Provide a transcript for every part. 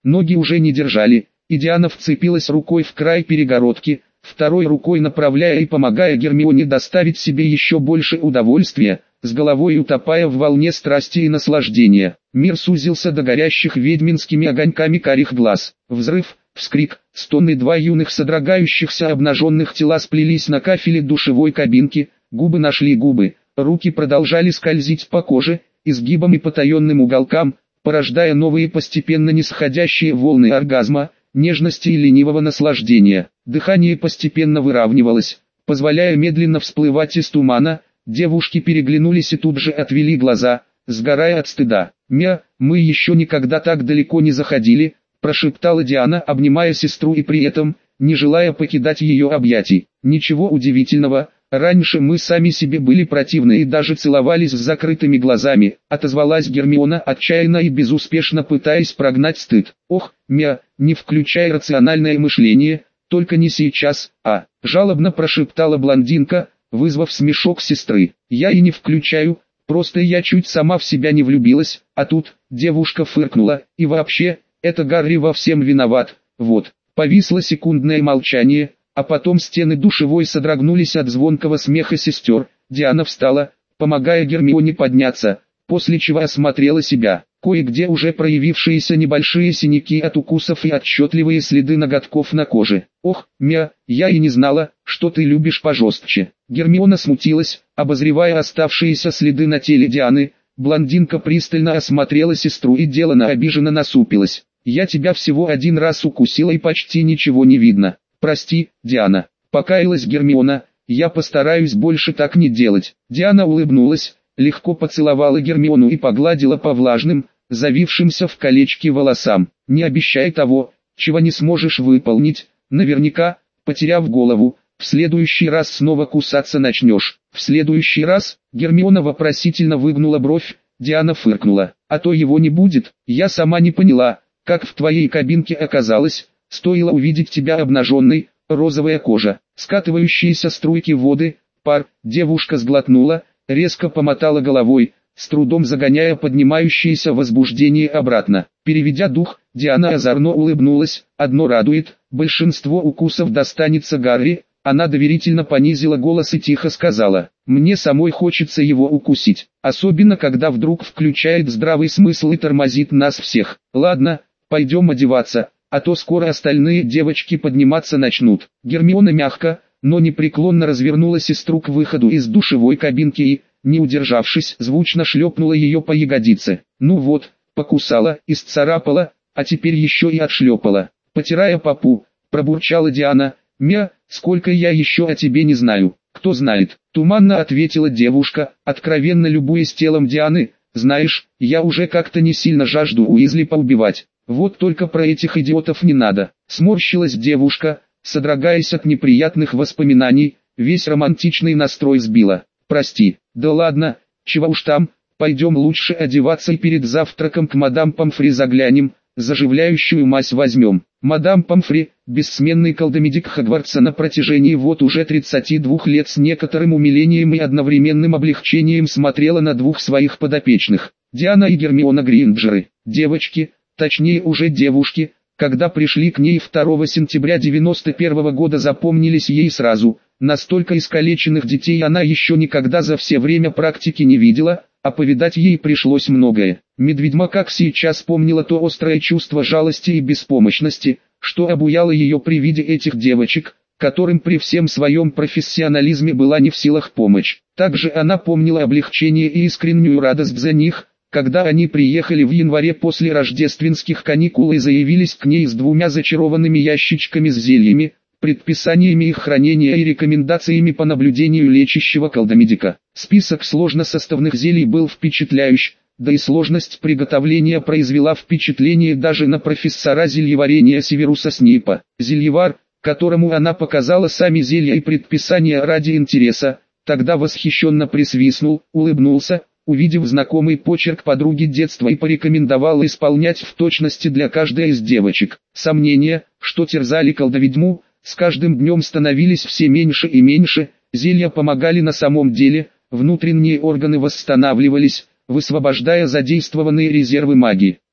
ноги уже не держали, и Диана вцепилась рукой в край перегородки, второй рукой направляя и помогая Гермионе доставить себе еще больше удовольствия, с головой утопая в волне страсти и наслаждения. Мир сузился до горящих ведьминскими огоньками карих глаз. Взрыв, вскрик, стоны, два юных содрогающихся обнаженных тела сплелись на кафеле душевой кабинки, губы нашли губы, руки продолжали скользить по коже, изгибам и потаенным уголкам, порождая новые постепенно нисходящие волны оргазма, нежности и ленивого наслаждения. Дыхание постепенно выравнивалось, позволяя медленно всплывать из тумана. Девушки переглянулись и тут же отвели глаза, сгорая от стыда. Мы еще никогда так далеко не заходили», – прошептала Диана, обнимая сестру и при этом, не желая покидать ее объятий. «Ничего удивительного, раньше мы сами себе были противны и даже целовались с закрытыми глазами», – отозвалась Гермиона, отчаянно и безуспешно пытаясь прогнать стыд. «Ох, не включай рациональное мышление, только не сейчас, жалобно прошептала блондинка, вызвав смешок сестры. «Я и не включаю, просто я чуть сама в себя не влюбилась, а тут...» Девушка фыркнула, «и вообще, это Гарри во всем виноват, вот». Повисло секундное молчание, а потом стены душевой содрогнулись от звонкого смеха сестер. Диана встала, помогая Гермионе подняться, после чего осмотрела себя. Кое-где уже проявившиеся небольшие синяки от укусов и отчетливые следы ноготков на коже. «Ох, я и не знала, что ты любишь пожестче». Гермиона смутилась, обозревая оставшиеся следы на теле Дианы. Блондинка пристально осмотрела сестру и делано обиженно насупилась. «Я тебя всего один раз укусила и почти ничего не видно. Прости, Диана», — покаялась Гермиона, — «я постараюсь больше так не делать». Диана улыбнулась, легко поцеловала Гермиону и погладила по влажным, завившимся в колечки волосам. «Не обещай того, чего не сможешь выполнить, наверняка, потеряв голову, в следующий раз снова кусаться начнешь». «В следующий раз?» Гермиона вопросительно выгнула бровь. Диана фыркнула. «А то его не будет. Я сама не поняла, как в твоей кабинке оказалось, стоило увидеть тебя обнаженной, розовая кожа, скатывающиеся струйки воды, пар». Девушка сглотнула, резко помотала головой, с трудом загоняя поднимающееся возбуждение обратно. Переведя дух, Диана озорно улыбнулась. «Одно радует, большинство укусов достанется Гарри». Она доверительно понизила голос и тихо сказала: «Мне самой хочется его укусить, особенно когда вдруг включает здравый смысл и тормозит нас всех. Ладно, пойдем одеваться, а то скоро остальные девочки подниматься начнут». Гермиона мягко, но непреклонно развернула сестру к выходу из душевой кабинки и, не удержавшись, звучно шлепнула ее по ягодице. «Ну вот, покусала, исцарапала, а теперь еще и отшлепала». Потирая попу, пробурчала Диана: «Сколько я еще о тебе не знаю». «Кто знает?» — туманно ответила девушка, откровенно любуясь телом Дианы. «Знаешь, я уже как-то не сильно жажду Уизли поубивать. Вот только про этих идиотов не надо». Сморщилась девушка, содрогаясь от неприятных воспоминаний, весь романтичный настрой сбила. «Прости». «Да ладно, чего уж там, пойдем лучше одеваться и перед завтраком к мадам Помфри заглянем, заживляющую мазь возьмем». Мадам Помфри, бессменный колдомедик Хогвартса на протяжении вот уже 32 лет, с некоторым умилением и одновременным облегчением смотрела на двух своих подопечных. Диана и Гермиона Грейнджеры, девочки, точнее уже девушки, когда пришли к ней 2 сентября 91 года, запомнились ей сразу. Настолько искалеченных детей она еще никогда за все время практики не видела, а повидать ей пришлось многое. Медведьма как сейчас помнила то острое чувство жалости и беспомощности, что обуяло ее при виде этих девочек, которым при всем своем профессионализме была не в силах помочь. Также она помнила облегчение и искреннюю радость за них, когда они приехали в январе после рождественских каникул и заявились к ней с 2 зачарованными ящичками с зельями, предписаниями их хранения и рекомендациями по наблюдению лечащего колдомедика. Список сложносоставных зелий был впечатляющий, да и сложность приготовления произвела впечатление даже на профессора зельеварения Северуса Снейпа. Зельевар, которому она показала сами зелья и предписания ради интереса, тогда восхищенно присвистнул, улыбнулся, увидев знакомый почерк подруги детства, и порекомендовал исполнять в точности для каждой из девочек. Сомнения, что терзали колдоведьму, с каждым днем становились все меньше и меньше. Зелья помогали на самом деле, внутренние органы восстанавливались, высвобождая задействованные резервы магии.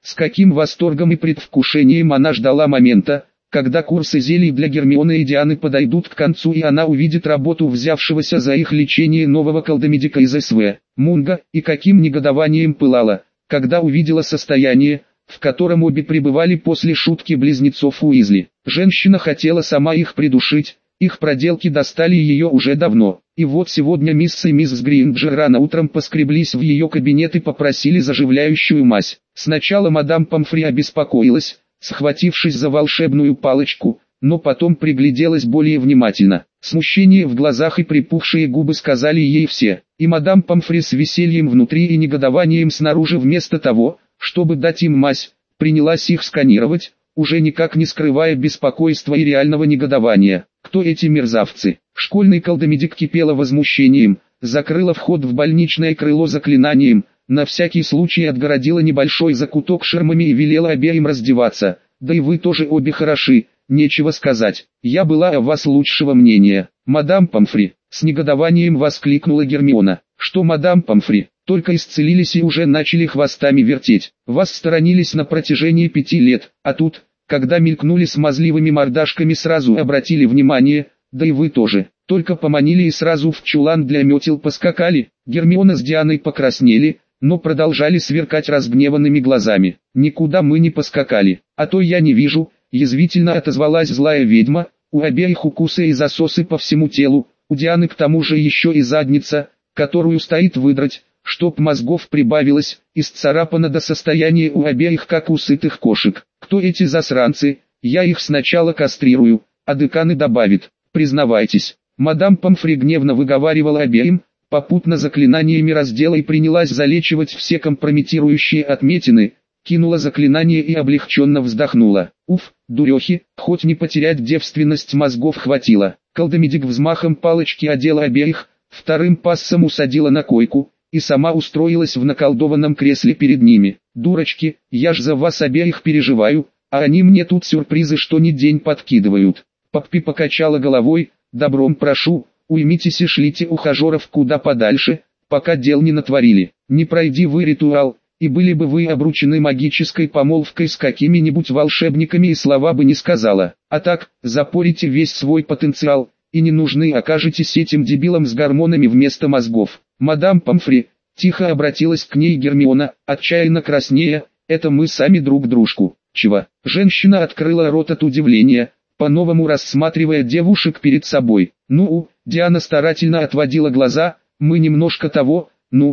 С каким восторгом и предвкушением она ждала момента, когда курсы зелий для Гермионы и Дианы подойдут к концу и она увидит работу взявшегося за их лечение нового колдомедика из СВ, Мунга, и каким негодованием пылала, когда увидела состояние, в котором обе пребывали после шутки близнецов Уизли. Женщина хотела сама их придушить, их проделки достали ее уже давно. И вот сегодня мисс и мисс Гринджер рано утром поскреблись в ее кабинет и попросили заживляющую мазь. Сначала мадам Помфри обеспокоилась, схватившись за волшебную палочку, но потом пригляделась более внимательно. Смущение в глазах и припухшие губы сказали ей все. И мадам Помфри с весельем внутри и негодованием снаружи вместо того, чтобы дать им мазь, принялась их сканировать, уже никак не скрывая беспокойства и реального негодования. Кто эти мерзавцы? Школьный колдомедик кипела возмущением, закрыла вход в больничное крыло заклинанием, на всякий случай отгородила небольшой закуток ширмами и велела обеим раздеваться. Да и вы тоже обе хороши, нечего сказать. Я была о вас лучшего мнения. Мадам Помфри, с негодованием воскликнула Гермиона. Что мадам Помфри, только исцелились и уже начали хвостами вертеть. Вас сторонились на протяжении 5 лет, а тут, когда мелькнули смазливыми мордашками, сразу обратили внимание, да и вы тоже. Только поманили и сразу в чулан для метел поскакали. Гермиона с Дианой покраснели, но продолжали сверкать разгневанными глазами. «Никуда мы не поскакали, а то я не вижу», язвительно отозвалась злая ведьма, у обеих укусы и засосы по всему телу, у Дианы к тому же еще и задница, которую стоит выдрать, чтоб мозгов прибавилось, исцарапано до состояния у обеих как у сытых кошек. Кто эти засранцы? Я их сначала кастрирую, а деканы добавит. Признавайтесь. Мадам Помфри гневно выговаривала обеим, попутно заклинаниями раздела и принялась залечивать все компрометирующие отметины, кинула заклинание и облегченно вздохнула. Уф, дурехи, хоть не потерять девственность мозгов хватило. Колдомедик взмахом палочки одела обеих, вторым пассом усадила на койку, и сама устроилась в наколдованном кресле перед ними. «Дурочки, я ж за вас обеих переживаю, а они мне тут сюрпризы что ни день подкидывают». Поппи покачала головой. «Добром прошу, уймитесь и шлите ухажеров куда подальше, пока дел не натворили. Не пройди вы ритуал, и были бы вы обручены магической помолвкой с какими-нибудь волшебниками и слова бы не сказала. А так, запорите весь свой потенциал, и не нужны окажетесь этим дебилом с гормонами вместо мозгов». «Мадам Помфри», тихо обратилась к ней Гермиона, отчаянно краснея, «это мы сами друг дружку». «Чего?» Женщина открыла рот от удивления, по-новому рассматривая девушек перед собой. Диана старательно отводила глаза, «мы немножко того,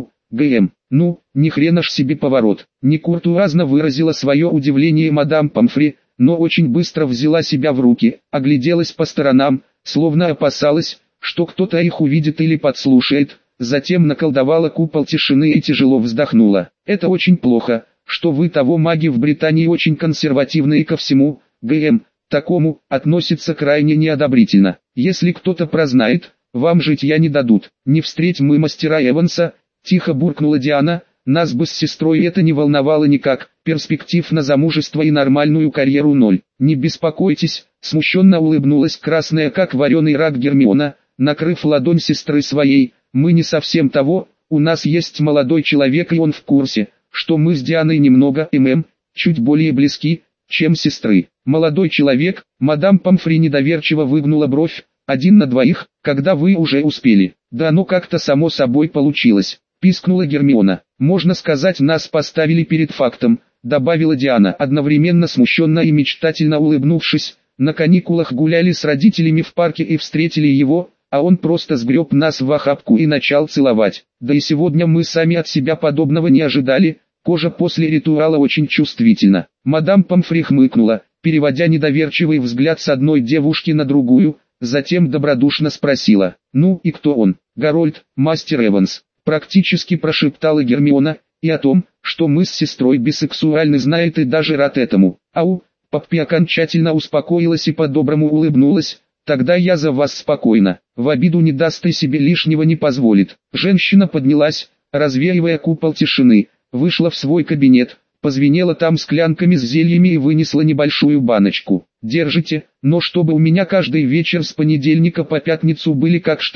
ни хрена ж себе поворот». Некуртуазно выразила свое удивление мадам Помфри, но очень быстро взяла себя в руки, огляделась по сторонам, словно опасалась, что кто-то их увидит или подслушает, затем наколдовала купол тишины и тяжело вздохнула. «Это очень плохо, что вы того маги в Британии очень консервативны и ко всему, такому, относится крайне неодобрительно. Если кто-то прознает, вам житья не дадут. Не встреть мы мастера Эванса», тихо буркнула Диана, «нас бы с сестрой это не волновало никак, перспектив на замужество и нормальную карьеру ноль». «Не беспокойтесь», смущенно улыбнулась красная как вареный рак Гермиона, накрыв ладонь сестры своей, «мы не совсем того, у нас есть молодой человек и он в курсе, что мы с Дианой немного чуть более близки, чем сестры». «Молодой человек», мадам Помфри недоверчиво выгнула бровь, «1 на 2, когда вы уже успели». «Да оно как-то само собой получилось», пискнула Гермиона. «Можно сказать, нас поставили перед фактом», добавила Диана, одновременно смущенно и мечтательно улыбнувшись. «На каникулах гуляли с родителями в парке и встретили его, а он просто сгреб нас в охапку и начал целовать. Да и сегодня мы сами от себя подобного не ожидали, кожа после ритуала очень чувствительна». Мадам Помфри хмыкнула, переводя недоверчивый взгляд с одной девушки на другую, затем добродушно спросила: «Ну и кто он?» «Гарольд, мастер Эванс», практически прошептала Гермиона, «и о том, что мы с сестрой бисексуальны, знает и даже рад этому». «Ау!» Поппи окончательно успокоилась и по-доброму улыбнулась. «Тогда я за вас спокойна, в обиду не даст и себе лишнего не позволит». Женщина поднялась, развеивая купол тишины, вышла в свой кабинет, позвенела там склянками с зельями и вынесла небольшую баночку. «Держите, но чтобы у меня каждый вечер с понедельника по пятницу были как штык»,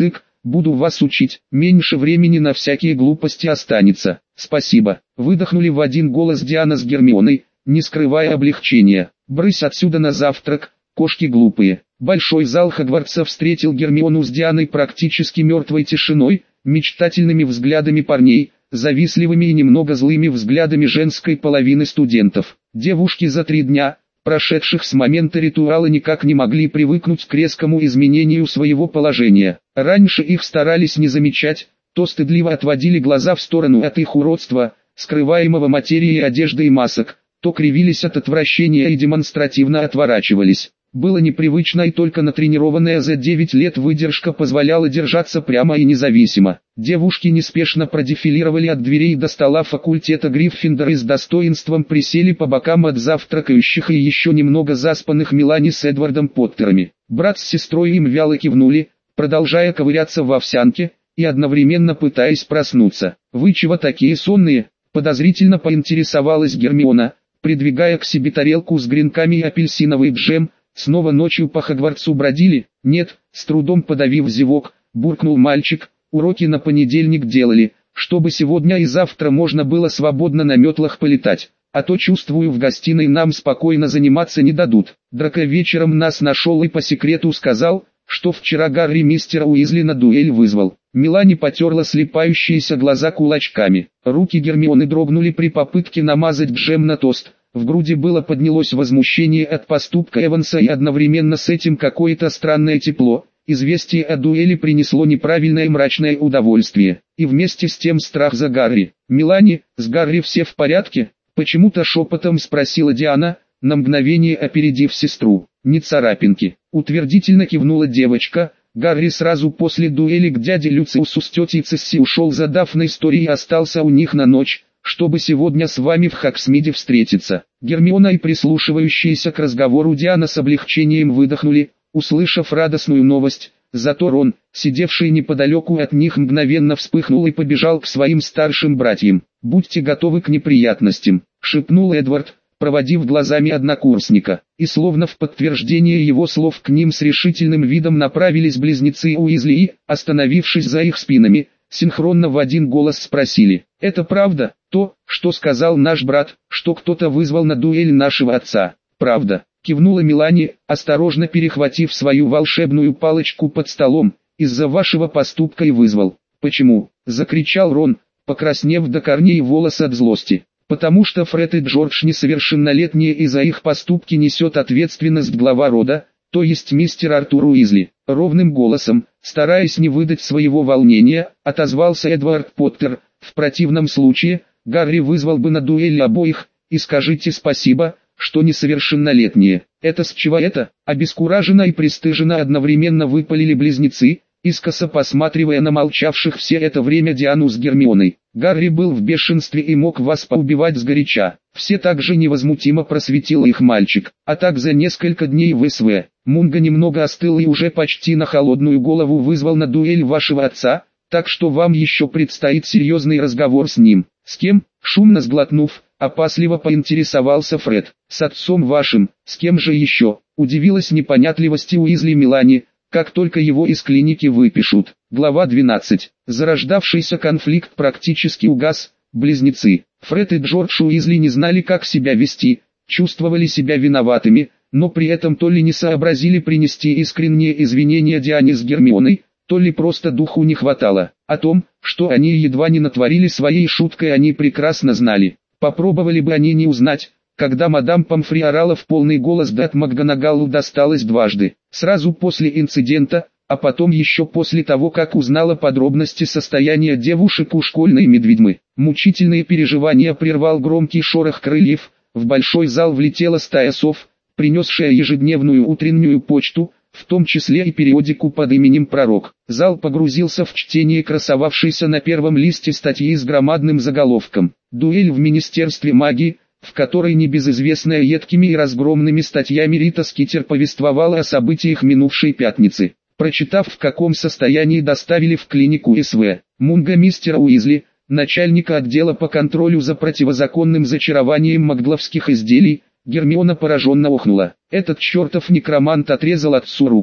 буду вас учить, меньше времени на всякие глупости останется. Спасибо. Выдохнули в один голос Диана с Гермионой, не скрывая облегчения. Брысь отсюда на завтрак, кошки глупые. Большой зал Хогвартса встретил Гермиону с Дианой практически мертвой тишиной, мечтательными взглядами парней, завистливыми и немного злыми взглядами женской половины студентов. Девушки за 3 дня, прошедших с момента ритуала, никак не могли привыкнуть к резкому изменению своего положения. Раньше их старались не замечать, то стыдливо отводили глаза в сторону от их уродства, скрываемого материей одежды и масок, то кривились от отвращения и демонстративно отворачивались. Было непривычно, и только натренированная за 9 лет выдержка позволяла держаться прямо и независимо. Девушки неспешно продефилировали от дверей до стола факультета Гриффиндора и с достоинством присели по бокам от завтракающих и еще немного заспанных Мелани с Эдвардом Поттерами. Брат с сестрой им вяло кивнули, продолжая ковыряться в овсянке, и одновременно пытаясь проснуться. «Вы чего такие сонные?» – подозрительно поинтересовалась Гермиона, придвигая к себе тарелку с гренками и апельсиновый джем. «Снова ночью по Хогвартсу бродили?» «Нет», с трудом подавив зевок, буркнул мальчик, «уроки на понедельник делали, чтобы сегодня и завтра можно было свободно на метлах полетать, а то, чувствую, в гостиной нам спокойно заниматься не дадут. Драко вечером нас нашел и по секрету сказал, что вчера Гарри мистера Уизли на дуэль вызвал». Мелани потерла слепающиеся глаза кулачками. Руки Гермионы дрогнули при попытке намазать джем на тост. В груди поднялось возмущение от поступка Эванса и одновременно с этим какое-то странное тепло. Известие о дуэли принесло неправильное мрачное удовольствие, и вместе с тем страх за Гарри. «Мелани, с Гарри все в порядке?» — почему-то шепотом спросила Диана, на мгновение опередив сестру. «Ни царапинки», — утвердительно кивнула девочка. Гарри сразу после дуэли к дяде Люциусу с тетей Цесси ушел за Дафной Стори и остался у них на ночь, чтобы сегодня с вами в Хогсмиде встретиться». Гермиона и прислушивающиеся к разговору Диана с облегчением выдохнули, услышав радостную новость. Зато Рон, сидевший неподалеку от них, мгновенно вспыхнул и побежал к своим старшим братьям. «Будьте готовы к неприятностям», — шепнул Эдвард, проводив глазами однокурсника. И словно в подтверждение его слов к ним с решительным видом направились близнецы Уизли и, остановившись за их спинами, синхронно в один голос спросили: «Это правда, то, что сказал наш брат, что кто-то вызвал на дуэль нашего отца?» «Правда», — кивнула Мелани, осторожно перехватив свою волшебную палочку под столом. «Из-за вашего поступка и вызвал». «Почему?» — закричал Рон, покраснев до корней волос от злости. «Потому что Фред и Джордж несовершеннолетние, и за их поступки несет ответственность глава рода, то есть мистер Артур Уизли». Ровным голосом, стараясь не выдать своего волнения, отозвался Эдвард Поттер. «В противном случае, Гарри вызвал бы на дуэль обоих, и скажите спасибо, что несовершеннолетние». «Это с чего это?» — обескураженно и пристыженно одновременно выпалили близнецы, искоса посматривая на молчавших все это время Диану с Гермионой. «Гарри был в бешенстве и мог вас поубивать сгоряча». Все так же невозмутимо просветил их мальчик. «А так за несколько дней в СВ Мунго немного остыл и уже почти на холодную голову вызвал на дуэль вашего отца, так что вам еще предстоит серьезный разговор с ним». «С кем?» — шумно сглотнув, опасливо поинтересовался Фред. «С отцом вашим. С кем же еще?» — удивилась непонятливости Уизли Мелани. «Как только его из клиники выпишут». Глава 12. Зарождавшийся конфликт практически угас. Близнецы, Фред и Джордж Уизли, не знали, как себя вести, чувствовали себя виноватыми, но при этом то ли не сообразили принести искренние извинения Диане с Гермионой, то ли просто духу не хватало. О том, что они едва не натворили своей шуткой, они прекрасно знали. Попробовали бы они не узнать, когда мадам Помфри орала в полный голос, да от МакГонагаллу досталось дважды. Сразу после инцидента, а потом еще после того, как узнала подробности состояния девушек у школьной медведьмы. Мучительные переживания прервал громкий шорох крыльев. В большой зал влетела стая сов, принесшая ежедневную утреннюю почту, в том числе и периодику под именем «Пророк». Зал погрузился в чтение красовавшейся на первом листе статьи с громадным заголовком «Дуэль в Министерстве магии», в которой небезызвестная едкими и разгромными статьями Рита Скитер повествовала о событиях минувшей пятницы. Прочитав, в каком состоянии доставили в клинику СВ Мунго мистера Уизли, начальника отдела по контролю за противозаконным зачарованием магловских изделий, Гермиона пораженно охнула. «Этот чертов некромант отрезал отцу руку.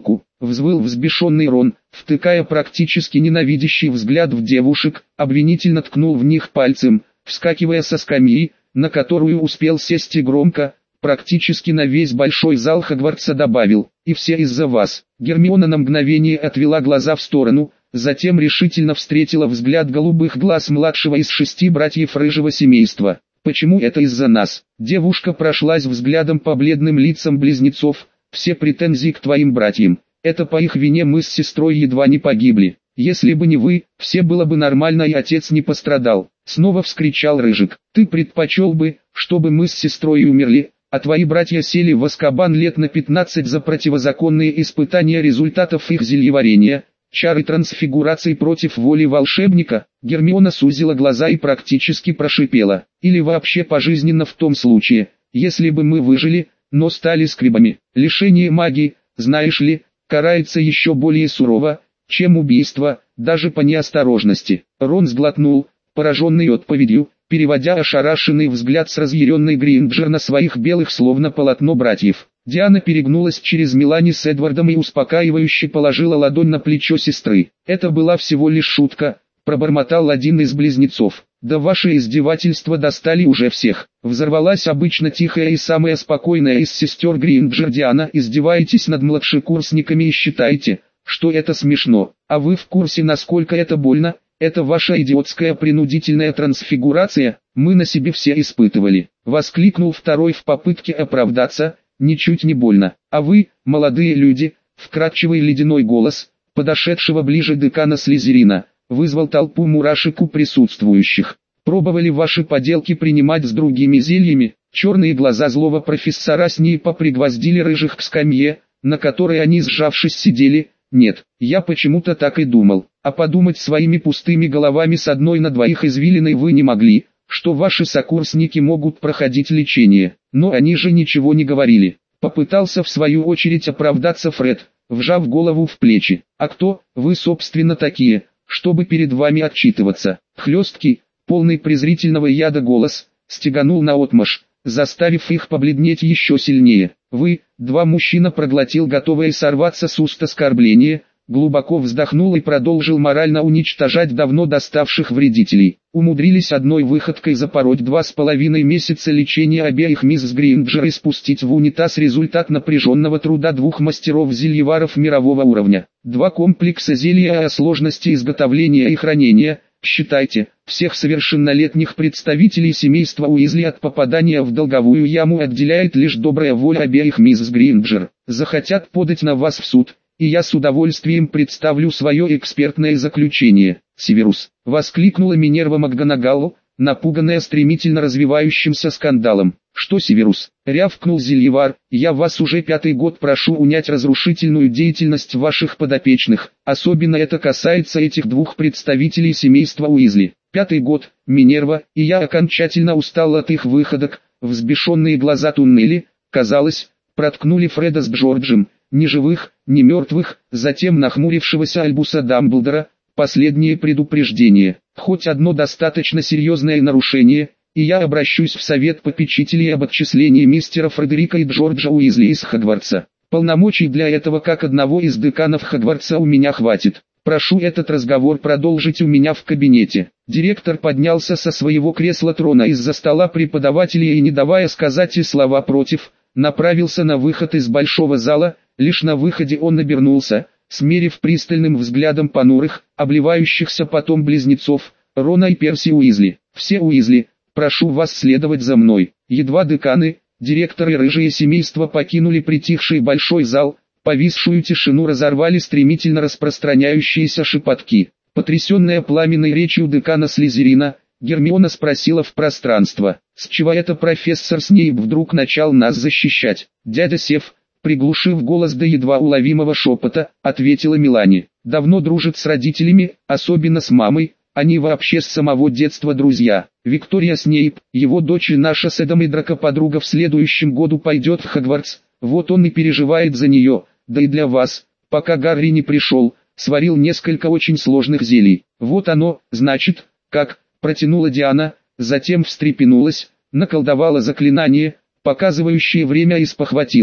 взвыл взбешенный Рон, втыкая практически ненавидящий взгляд в девушек, обвинительно ткнул в них пальцем, вскакивая со скамьи, на которую успел сесть, и громко, практически на весь большой зал Хогвартса добавил: «И все из-за вас». Гермиона на мгновение отвела глаза в сторону, затем решительно встретила взгляд голубых глаз младшего из 6 братьев рыжего семейства. «Почему это из-за нас?» Девушка прошлась взглядом по бледным лицам близнецов. «Все претензии к твоим братьям. Это по их вине мы с сестрой едва не погибли. Если бы не вы, все было бы нормально и отец не пострадал». Снова вскричал Рыжик. «Ты предпочел бы, чтобы мы с сестрой умерли, а твои братья сели в Азкабан лет на 15 за противозаконные испытания результатов их зельеварения, чары трансфигурации против воли волшебника?» Гермиона сузила глаза и практически прошипела: «Или вообще пожизненно в том случае, если бы мы выжили, но стали скрибами. Лишение магии, знаешь ли, карается еще более сурово, чем убийство, даже по неосторожности». Рон сглотнул, пораженный отповедью, переводя ошарашенный взгляд с разъяренной Гринджер на своих белых словно полотно братьев. Диана перегнулась через Мелани с Эдвардом и успокаивающе положила ладонь на плечо сестры. «Это была всего лишь шутка», — пробормотал один из близнецов. «Да ваши издевательства достали уже всех». Взорвалась обычно тихая и самая спокойная из сестер Гринджер Диана. «Издеваетесь над младшекурсниками и считаете, что это смешно. А вы в курсе, насколько это больно? Это ваша идиотская принудительная трансфигурация, мы на себе все испытывали», — воскликнул второй в попытке оправдаться. «Ничуть не больно. А вы, молодые люди», — вкрадчивый ледяной голос, подошедшего ближе декана Слизерина, вызвал толпу мурашек у присутствующих. «Пробовали ваши поделки принимать с другими зельями?» Черные глаза злого профессора Снейпа пригвоздили рыжих к скамье, на которой они сжавшись сидели. «Нет, я почему-то так и думал. А подумать своими пустыми головами с одной на двоих извилиной вы не могли, что ваши сокурсники могут проходить лечение. Но они же ничего не говорили». Попытался в свою очередь оправдаться Фред, вжав голову в плечи. «А кто вы собственно такие, чтобы перед вами отчитываться?» Хлесткий, полный презрительного яда голос, стеганул наотмашь, заставив их побледнеть еще сильнее. «Вы, два мужчина», проглотил готовое сорваться с уст оскорбление, глубоко вздохнул и продолжил морально уничтожать давно доставших вредителей. Умудрились одной выходкой запороть 2,5 месяца лечения обеих мисс Гринджер и спустить в унитаз результат напряженного труда 2 мастеров-зельеваров мирового уровня. 2 комплекса зелья о сложности изготовления и хранения. Считайте, всех совершеннолетних представителей семейства Уизли от попадания в долговую яму отделяет лишь добрая воля обеих мисс Гринджер. Захотят подать на вас в суд, и я с удовольствием представлю свое экспертное заключение. «Северус!» — воскликнула Минерва МакГонагалл, напуганная стремительно развивающимся скандалом. «Что, Северус?» — рявкнул зельевар. «Я вас уже 5-й год прошу унять разрушительную деятельность ваших подопечных, особенно это касается этих 2 представителей семейства Уизли. 5-й год, Минерва, и я окончательно устал от их выходок». Взбешенные глаза туннели, казалось, проткнули Фреда с Джорджем, ни живых, ни мертвых, затем нахмурившегося Альбуса Дамблдора. «Последнее предупреждение. Хоть одно достаточно серьезное нарушение, и я обращусь в совет попечителей об отчислении мистера Фредерика и Джорджа Уизли из Хогвартса. Полномочий для этого как одного из деканов Хогвартса у меня хватит. Прошу этот разговор продолжить у меня в кабинете». Директор поднялся со своего кресла трона из-за стола преподавателя и, не давая сказать и слова против, направился на выход из большого зала. Лишь на выходе он обернулся, смерив пристальным взглядом понурых, обливающихся потом близнецов, Рона и Перси Уизли. «Все Уизли, прошу вас следовать за мной». Едва деканы, директоры и рыжие семейства покинули притихший большой зал, повисшую тишину разорвали стремительно распространяющиеся шепотки. Потрясенная пламенной речью декана Слизерина, Гермиона спросила в пространство: «С чего это профессор Снейп вдруг начал нас защищать?» «Дядя Сев», приглушив голос до едва уловимого шепота, ответила Мелани. «Давно дружит с родителями, особенно с мамой, они вообще с самого детства друзья. Виктория Снейп, его дочь и наша с Эдом и Драко подруга в следующем году пойдет в Хогвартс, вот он и переживает за нее, да и для вас, пока Гарри не пришел, сварил несколько очень сложных зелий». «Вот оно, значит, как», протянула Диана, затем встрепенулась, наколдовала заклинание, показывающее время, и спохватилась.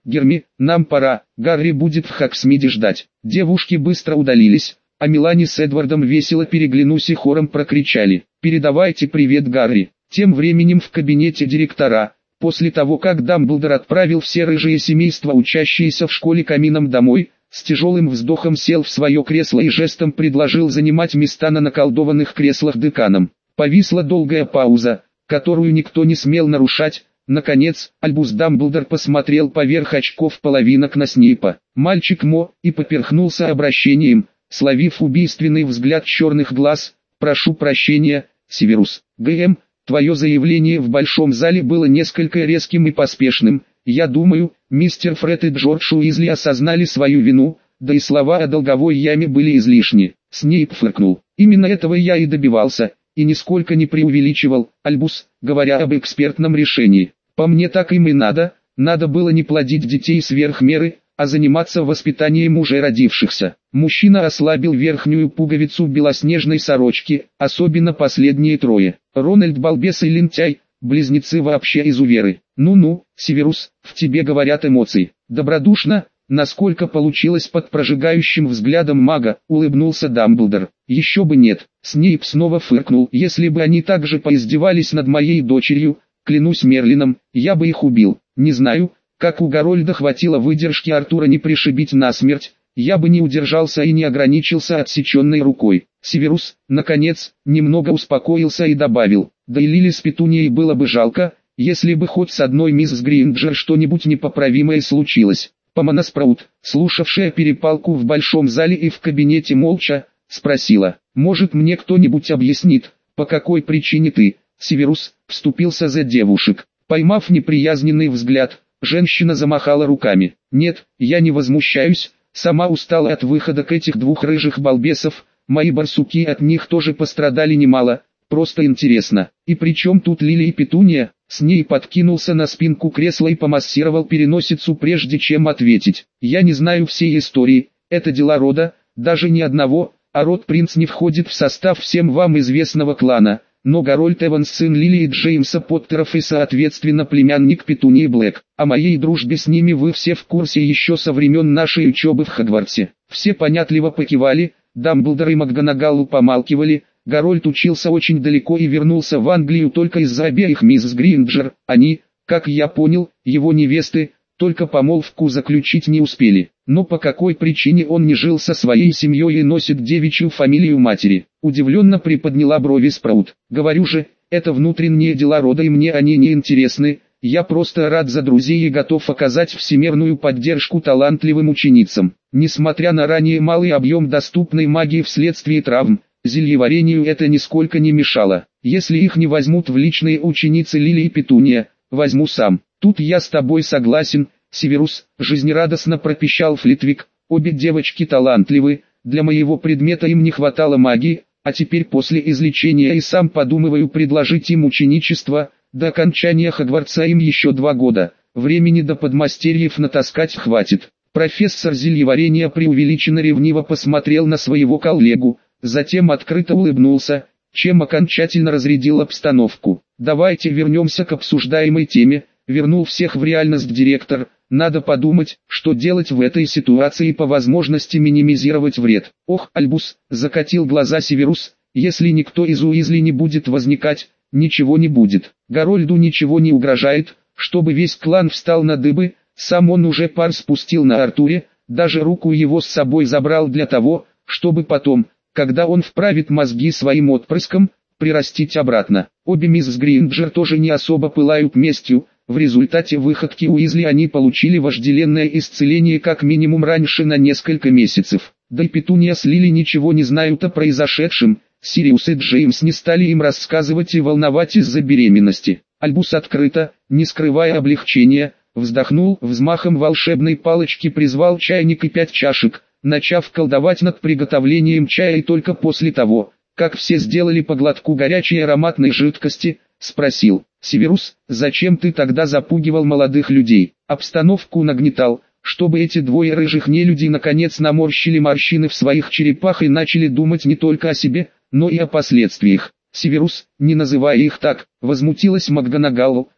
Герми, нам пора, Гарри будет в Хоксмиде ждать». Девушки быстро удалились, а Мелани с Эдвардом весело переглянулись и хором прокричали: «Передавайте привет Гарри». Тем временем в кабинете директора, после того как Дамблдор отправил все рыжие семейства, учащиеся в школе Камином, домой, с тяжелым вздохом сел в свое кресло и жестом предложил занимать места на наколдованных креслах деканам. Повисла долгая пауза, которую никто не смел нарушать. Наконец, Альбус Дамблдор посмотрел поверх очков половинок на Снейпа. Мальчик Мо и поперхнулся обращением, словив убийственный взгляд черных глаз. «Прошу прощения, Северус Г.М., твое заявление в большом зале было несколько резким и поспешным. Я думаю, мистер Фред и Джордж Уизли осознали свою вину, да и слова о долговой яме были излишни». Снейп фыркнул. «Именно этого я и добивался, и нисколько не преувеличивал, Альбус, говоря об экспертном решении. По мне так им и надо было не плодить детей сверх меры, а заниматься воспитанием уже родившихся». Мужчина ослабил верхнюю пуговицу белоснежной сорочки, особенно последние трое. Рональд балбес и лентяй, близнецы вообще изуверы. «Ну-ну, Северус, в тебе говорят эмоции». Добродушно, насколько получилось под прожигающим взглядом мага, улыбнулся Дамблдор. «Еще бы нет». Снейп снова фыркнул. «Если бы они так же поиздевались над моей дочерью, клянусь Мерлином, я бы их убил. Не знаю, как у Гарольда хватило выдержки Артура не пришибить насмерть, я бы не удержался и не ограничился отсеченной рукой». Северус, наконец, немного успокоился и добавил: «Да и Лили с Петунией было бы жалко, если бы хоть с одной мисс Гринджер что-нибудь непоправимое случилось». Помона Спраут, слушавшая перепалку в большом зале и в кабинете молча, спросила: «Может, мне кто-нибудь объяснит, по какой причине ты, Северус, вступился за девушек?» Поймав неприязненный взгляд, женщина замахала руками. «Нет, я не возмущаюсь, сама устала от выходок этих двух рыжих балбесов, мои барсуки от них тоже пострадали немало, просто интересно. И при чем тут Лили и Петуния?» Снейп подкинулся на спинку кресла и помассировал переносицу, прежде чем ответить: «Я не знаю всей истории, это дела рода, даже не одного, а род Принц не входит в состав всем вам известного клана, но Гарольд Эванс сын Лили и Джеймса Поттеров и соответственно племянник Петунии Блэк. О моей дружбе с ними вы все в курсе еще со времен нашей учебы в Хогвартсе». Все понятливо покивали, Дамблдор и МакГонагалл помалкивали. Гарольд учился очень далеко и вернулся в Англию только из-за обеих мисс Гринджер. Они, как я понял, его невесты, только помолвку заключить не успели. Но по какой причине он не жил со своей семьей и носит девичью фамилию матери? Удивленно приподняла брови Спраут. «Говорю же, это внутренние дела рода и мне они не интересны. Я просто рад за друзей и готов оказать всемирную поддержку талантливым ученицам». Несмотря на ранее малый объем доступной магии вследствие травм, зельеварению это нисколько не мешало. «Если их не возьмут в личные ученицы Лили и Петуния, возьму сам». «Тут я с тобой согласен, Северус», — жизнерадостно пропищал Флитвик. «Обе девочки талантливы, для моего предмета им не хватало магии, а теперь после излечения и сам подумываю предложить им ученичество. До окончания Хогвартса им еще 2 года, времени до подмастерьев натаскать хватит». Профессор зельеварения преувеличенно ревниво посмотрел на своего коллегу, затем открыто улыбнулся, чем окончательно разрядил обстановку. «Давайте вернемся к обсуждаемой теме», — вернул всех в реальность директор. «Надо подумать, что делать в этой ситуации и по возможности минимизировать вред». «Ох, Альбус», — закатил глаза Северус, — «если никто из Уизли не будет возникать, ничего не будет. Гарольду ничего не угрожает, чтобы весь клан встал на дыбы, сам он уже пар спустил на Артуре, даже руку его с собой забрал для того, чтобы потом, когда он вправит мозги своим отпрыском, прирастить обратно. Обе мисс Гринджер тоже не особо пылают местью, в результате выходки Уизли они получили вожделенное исцеление как минимум раньше на несколько месяцев. Да и Петуния с Лили ничего не знают о произошедшем, Сириус и Джеймс не стали им рассказывать и волновать из-за беременности». Альбус открыто, не скрывая облегчения, вздохнул, взмахом волшебной палочки призвал чайник и 5 чашек, начав колдовать над приготовлением чая, и только после того, как все сделали по глотку горячей ароматной жидкости, спросил: «Северус, зачем ты тогда запугивал молодых людей?» Обстановку нагнетал, чтобы эти двое рыжих нелюдей наконец наморщили морщины в своих черепах и начали думать не только о себе, но и о последствиях. «Северус, не называй их так», — возмутилась МакГонагалл,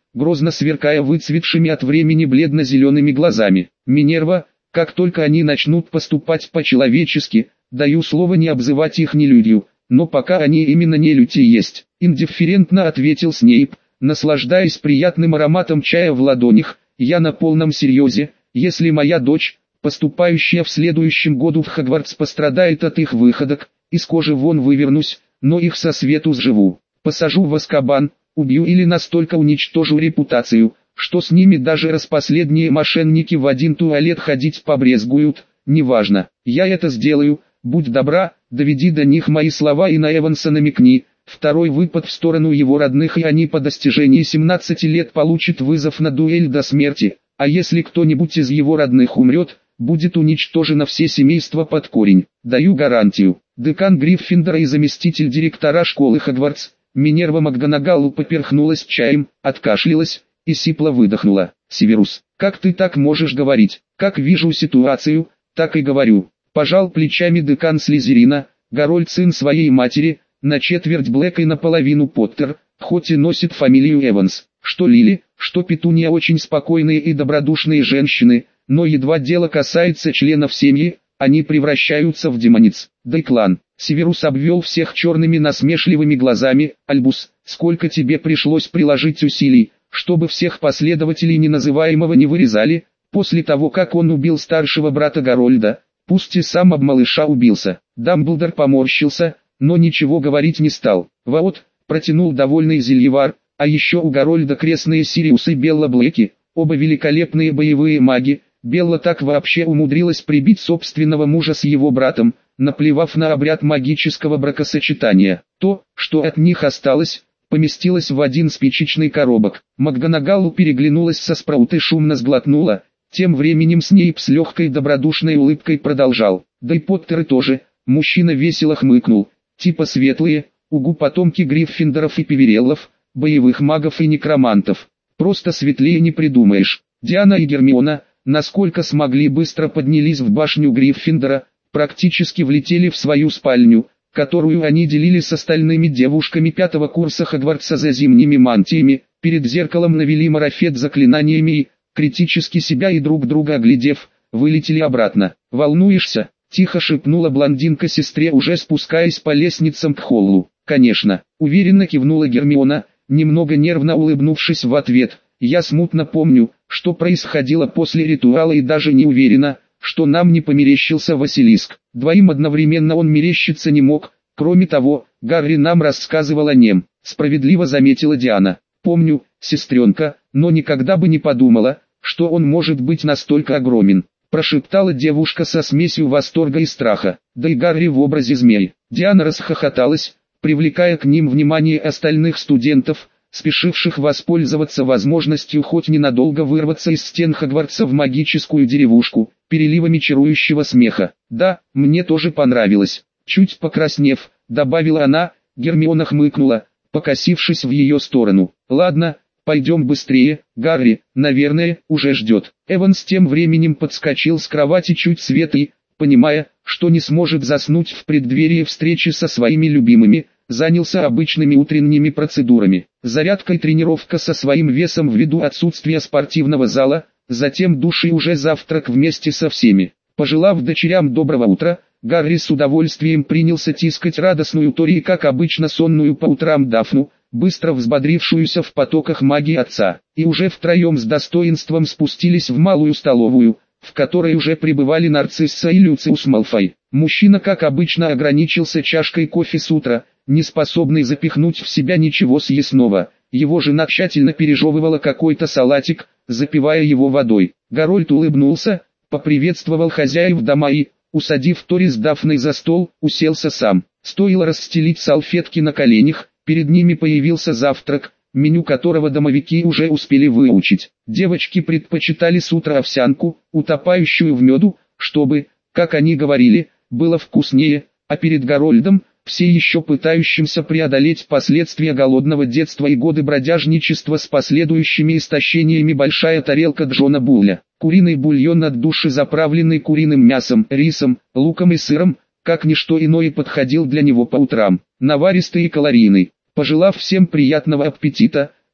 грозно сверкая выцветшими от времени бледно-зелеными глазами. «Минерва, как только они начнут поступать по-человечески, даю слово не обзывать их нелюдью, но пока они именно нелюди есть», — индифферентно ответил Снейп, наслаждаясь приятным ароматом чая в ладонях. «Я на полном серьезе, если моя дочь, поступающая в следующем году в Хогвартс, пострадает от их выходок, из кожи вон вывернусь, но их со свету сживу, посажу в Азкабан, убью или настолько уничтожу репутацию, что с ними даже распоследние мошенники в один туалет ходить побрезгуют, неважно, я это сделаю, будь добра, доведи до них мои слова и на Эванса намекни». Второй выпад в сторону его родных, и они по достижении 17 лет получат вызов на дуэль до смерти, а если кто-нибудь из его родных умрет, будет уничтожено все семейство под корень, даю гарантию. Декан Гриффиндора и заместитель директора школы Хогвартс, Минерва МакГонагал, поперхнулась чаем, откашлялась и сипло выдохнула. «Северус, как ты так можешь говорить? Как вижу ситуацию, так и говорю», — пожал плечами декан Слизерина. Гарольд сын своей матери, на четверть Блэк и наполовину Поттер, хоть и носит фамилию Эванс. Что Лили, что Петунья очень спокойные и добродушные женщины, но едва дело касается членов семьи, они превращаются в демониц. Дейклан. Северус обвел всех черными насмешливыми глазами. «Альбус, сколько тебе пришлось приложить усилий, чтобы всех последователей неназываемого не вырезали, после того как он убил старшего брата Гарольда, пусть и сам об малыша убился». Дамблдор поморщился, но ничего говорить не стал. «Вот», — протянул довольный Зельевар, — «а еще у Гарольда крестные Сириус и Белла Блэки, оба великолепные боевые маги. Белла так вообще умудрилась прибить собственного мужа с его братом, наплевав на обряд магического бракосочетания. То, что от них осталось, поместилось в один спичечный коробок». МакГонагалл переглянулась со Спраут и шумно сглотнула. Тем временем Снейп с легкой добродушной улыбкой продолжал. «Да и Поттеры тоже». Мужчина весело хмыкнул. «Типа светлые, угу, потомки Гриффиндоров и Певереллов, боевых магов и некромантов. Просто светлее не придумаешь». Диана и Гермиона, насколько смогли, быстро поднялись в башню Гриффиндора, практически влетели в свою спальню, которую они делили с остальными девушками пятого курса Хогвартса за зимними мантиями. Перед зеркалом навели марафет заклинаниями и, критически себя и друг друга оглядев, вылетели обратно. «Волнуешься?» — тихо шепнула блондинка сестре, уже спускаясь по лестницам к холлу. «Конечно», — уверенно кивнула Гермиона, немного нервно улыбнувшись в ответ. «Я смутно помню, что происходило после ритуала, и даже не уверена, что нам не померещился Василиск. Двоим одновременно он мерещиться не мог. Кроме того, Гарри нам рассказывал о нем», — справедливо заметила Диана. «Помню, сестренка, но никогда бы не подумала, что он может быть настолько огромен», — прошептала девушка со смесью восторга и страха. «Да и Гарри в образе змей». Диана расхохоталась, привлекая к ним внимание остальных студентов, спешивших воспользоваться возможностью хоть ненадолго вырваться из стен Хогвартса в магическую деревушку, переливами чарующего смеха. «Да, мне тоже понравилось», — чуть покраснев, добавила она. Гермиона хмыкнула, покосившись в ее сторону. «Ладно, пойдем быстрее, Гарри, наверное, уже ждет». Эванс тем временем подскочил с кровати чуть свет и, понимая, что не сможет заснуть в преддверии встречи со своими любимыми, занялся обычными утренними процедурами. Зарядка и тренировка со своим весом ввиду отсутствия спортивного зала, затем душ и уже завтрак вместе со всеми. Пожелав дочерям доброго утра, Гарри с удовольствием принялся тискать радостную Тори и, как обычно, сонную по утрам Дафну, быстро взбодрившуюся в потоках магии отца, и уже втроем с достоинством спустились в малую столовую, в которой уже пребывали Нарцисса и Люциус Малфой. Мужчина, как обычно, ограничился чашкой кофе с утра, не способный запихнуть в себя ничего съестного. Его жена тщательно пережевывала какой-то салатик, запивая его водой. Гарольд улыбнулся, поприветствовал хозяев дома и, усадив Тори с Дафной за стол, уселся сам. Стоило расстелить салфетки на коленях, перед ними появился завтрак, меню которого домовики уже успели выучить. Девочки предпочитали с утра овсянку, утопающую в меду, чтобы, как они говорили, было вкуснее, а перед Гарольдом, все еще пытающимся преодолеть последствия голодного детства и годы бродяжничества с последующими истощениями, большая тарелка Джона Булля. Куриный бульон от души, заправленный куриным мясом, рисом, луком и сыром, как ничто иное, подходил для него по утрам. Наваристый и калорийный. Пожелав всем приятного аппетита,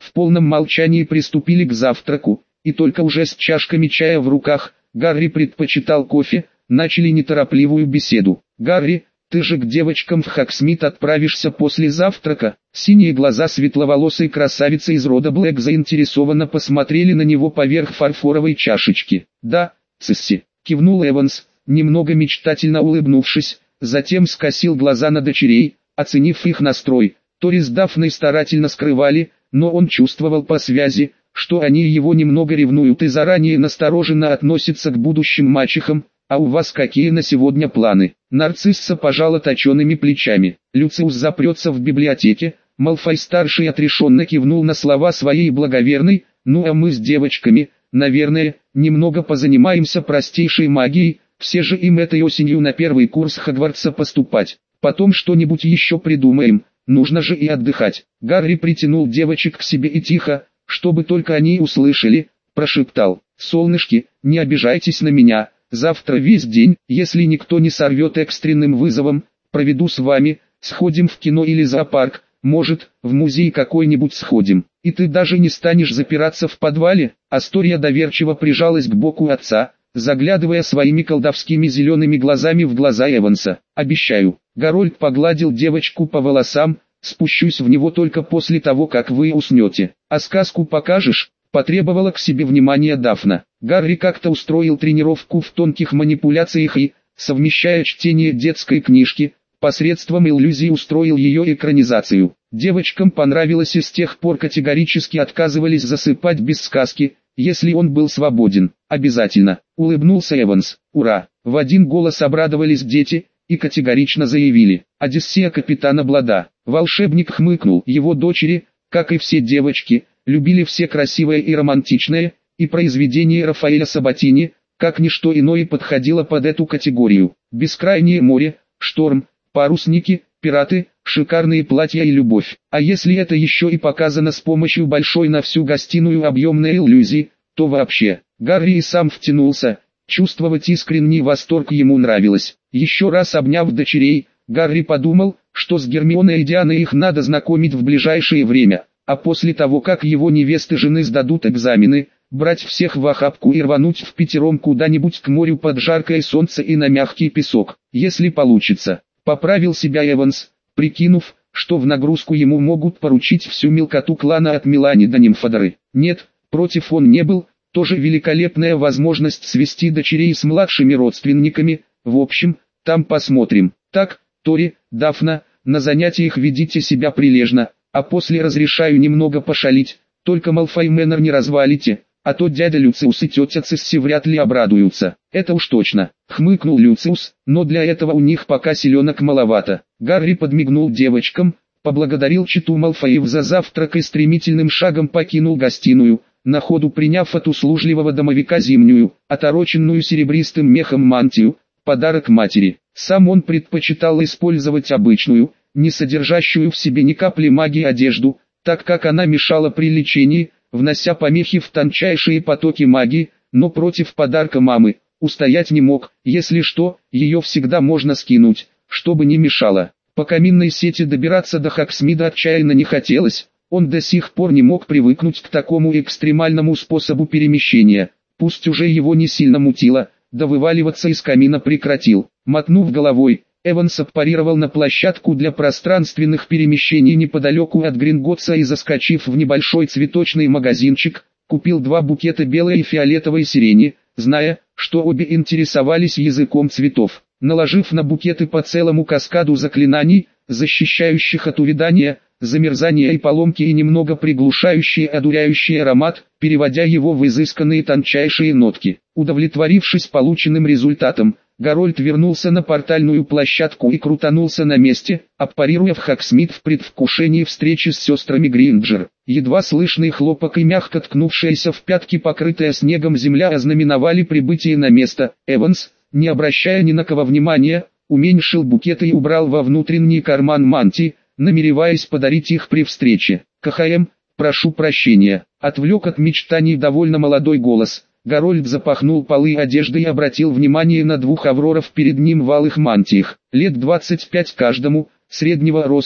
в полном молчании приступили к завтраку, и только уже с чашками чая в руках, Гарри предпочитал кофе, начали неторопливую беседу. «Гарри, ты же к девочкам в Хоксмит отправишься после завтрака?» Синие глаза светловолосой красавицы из рода Блэк заинтересованно посмотрели на него поверх фарфоровой чашечки. «Да, Цисси», кивнул Эванс, немного мечтательно улыбнувшись, затем скосил глаза на дочерей, оценив их настрой. Тори с Дафной старательно скрывали, но он чувствовал по связи, что они его немного ревнуют и заранее настороженно относятся к будущим мачехам. «А у вас какие на сегодня планы?» Нарцисса пожала точеными плечами. «Люциус запрется в библиотеке». Малфой-старший отрешенно кивнул на слова своей благоверной. «Ну а мы с девочками, наверное, немного позанимаемся простейшей магией, все же им этой осенью на первый курс Хогвартса поступать. Потом что-нибудь еще придумаем, нужно же и отдыхать». Гарри притянул девочек к себе и тихо, чтобы только они услышали, прошептал: «Солнышки, не обижайтесь на меня. Завтра весь день, если никто не сорвет экстренным вызовом, проведу с вами, сходим в кино или зоопарк, может, в музей какой-нибудь сходим. И ты даже не станешь запираться в подвале?» Астория доверчиво прижалась к боку отца, заглядывая своими колдовскими зелеными глазами в глаза Эванса. «Обещаю». Гарольд погладил девочку по волосам: «Спущусь в него только после того, как вы уснете. А сказку покажешь?» Потребовала к себе внимания Дафна. Гарри как-то устроил тренировку в тонких манипуляциях и, совмещая чтение детской книжки, посредством иллюзий устроил ее экранизацию. Девочкам понравилось и с тех пор категорически отказывались засыпать без сказки, если он был свободен. «Обязательно», — улыбнулся Эванс. «Ура!» В один голос обрадовались дети и категорично заявили: «Одиссея капитана Блада». Волшебник хмыкнул. Его дочери, как и все девочки, любили все красивое и романтичное, и произведение Рафаэля Сабатини, как ничто иное, подходило под эту категорию. Бескрайнее море, шторм, парусники, пираты, шикарные платья и любовь. А если это еще и показано с помощью большой на всю гостиную объемной иллюзии, то вообще. Гарри и сам втянулся, чувствовать искренний восторг ему нравилось. Еще раз обняв дочерей, Гарри подумал, что с Гермионой и Дианой их надо знакомить в ближайшее время. А после того, как его невесты-жены сдадут экзамены, брать всех в охапку и рвануть впятером куда-нибудь к морю под жаркое солнце и на мягкий песок, если получится. Поправил себя Эванс, прикинув, что в нагрузку ему могут поручить всю мелкоту клана от Мелани до Нимфодоры. Нет, против он не был, тоже великолепная возможность свести дочерей с младшими родственниками. В общем, там посмотрим. Так, Тори, Дафна, на занятиях ведите себя прилежно. А после разрешаю немного пошалить, только Малфой Мэннер не развалите, а то дядя Люциус и тетя Цисси вряд ли обрадуются. Это уж точно, хмыкнул Люциус, но для этого у них пока селенок маловато. Гарри подмигнул девочкам, поблагодарил читу Малфоев за завтрак и стремительным шагом покинул гостиную, на ходу приняв от услужливого домовика зимнюю, отороченную серебристым мехом мантию, подарок матери. Сам он предпочитал использовать обычную, не содержащую в себе ни капли магии одежду, так как она мешала при лечении, внося помехи в тончайшие потоки магии, но против подарка мамы устоять не мог. Если что, ее всегда можно скинуть, чтобы не мешало. По каминной сети добираться до Хоксмида отчаянно не хотелось, он до сих пор не мог привыкнуть к такому экстремальному способу перемещения. Пусть уже его не сильно мутило, да вываливаться из камина прекратил. Мотнув головой, Эванс парировал на площадку для пространственных перемещений неподалеку от Гринготтса и, заскочив в небольшой цветочный магазинчик, купил 2 букета белой и фиолетовой сирени, зная, что обе интересовались языком цветов. Наложив на букеты по целому каскаду заклинаний, защищающих от увядания, замерзания и поломки, и немного приглушающие одуряющий аромат, переводя его в изысканные тончайшие нотки. Удовлетворившись полученным результатом, Гарольд вернулся на портальную площадку и крутанулся на месте, аппарируя в Хоксмит в предвкушении встречи с сестрами Гринджер. Едва слышный хлопок и мягко ткнувшаяся в пятки покрытая снегом земля ознаменовали прибытие на место. Эванс, не обращая ни на кого внимания, уменьшил букеты и убрал во внутренний карман мантии, намереваясь подарить их при встрече. «КХМ, прошу прощения», отвлек от мечтаний довольно молодой голос. Гарольд запахнул полы одежды и обратил внимание на 2 авроров перед ним в алых мантиях, лет 25 каждому, среднего роста,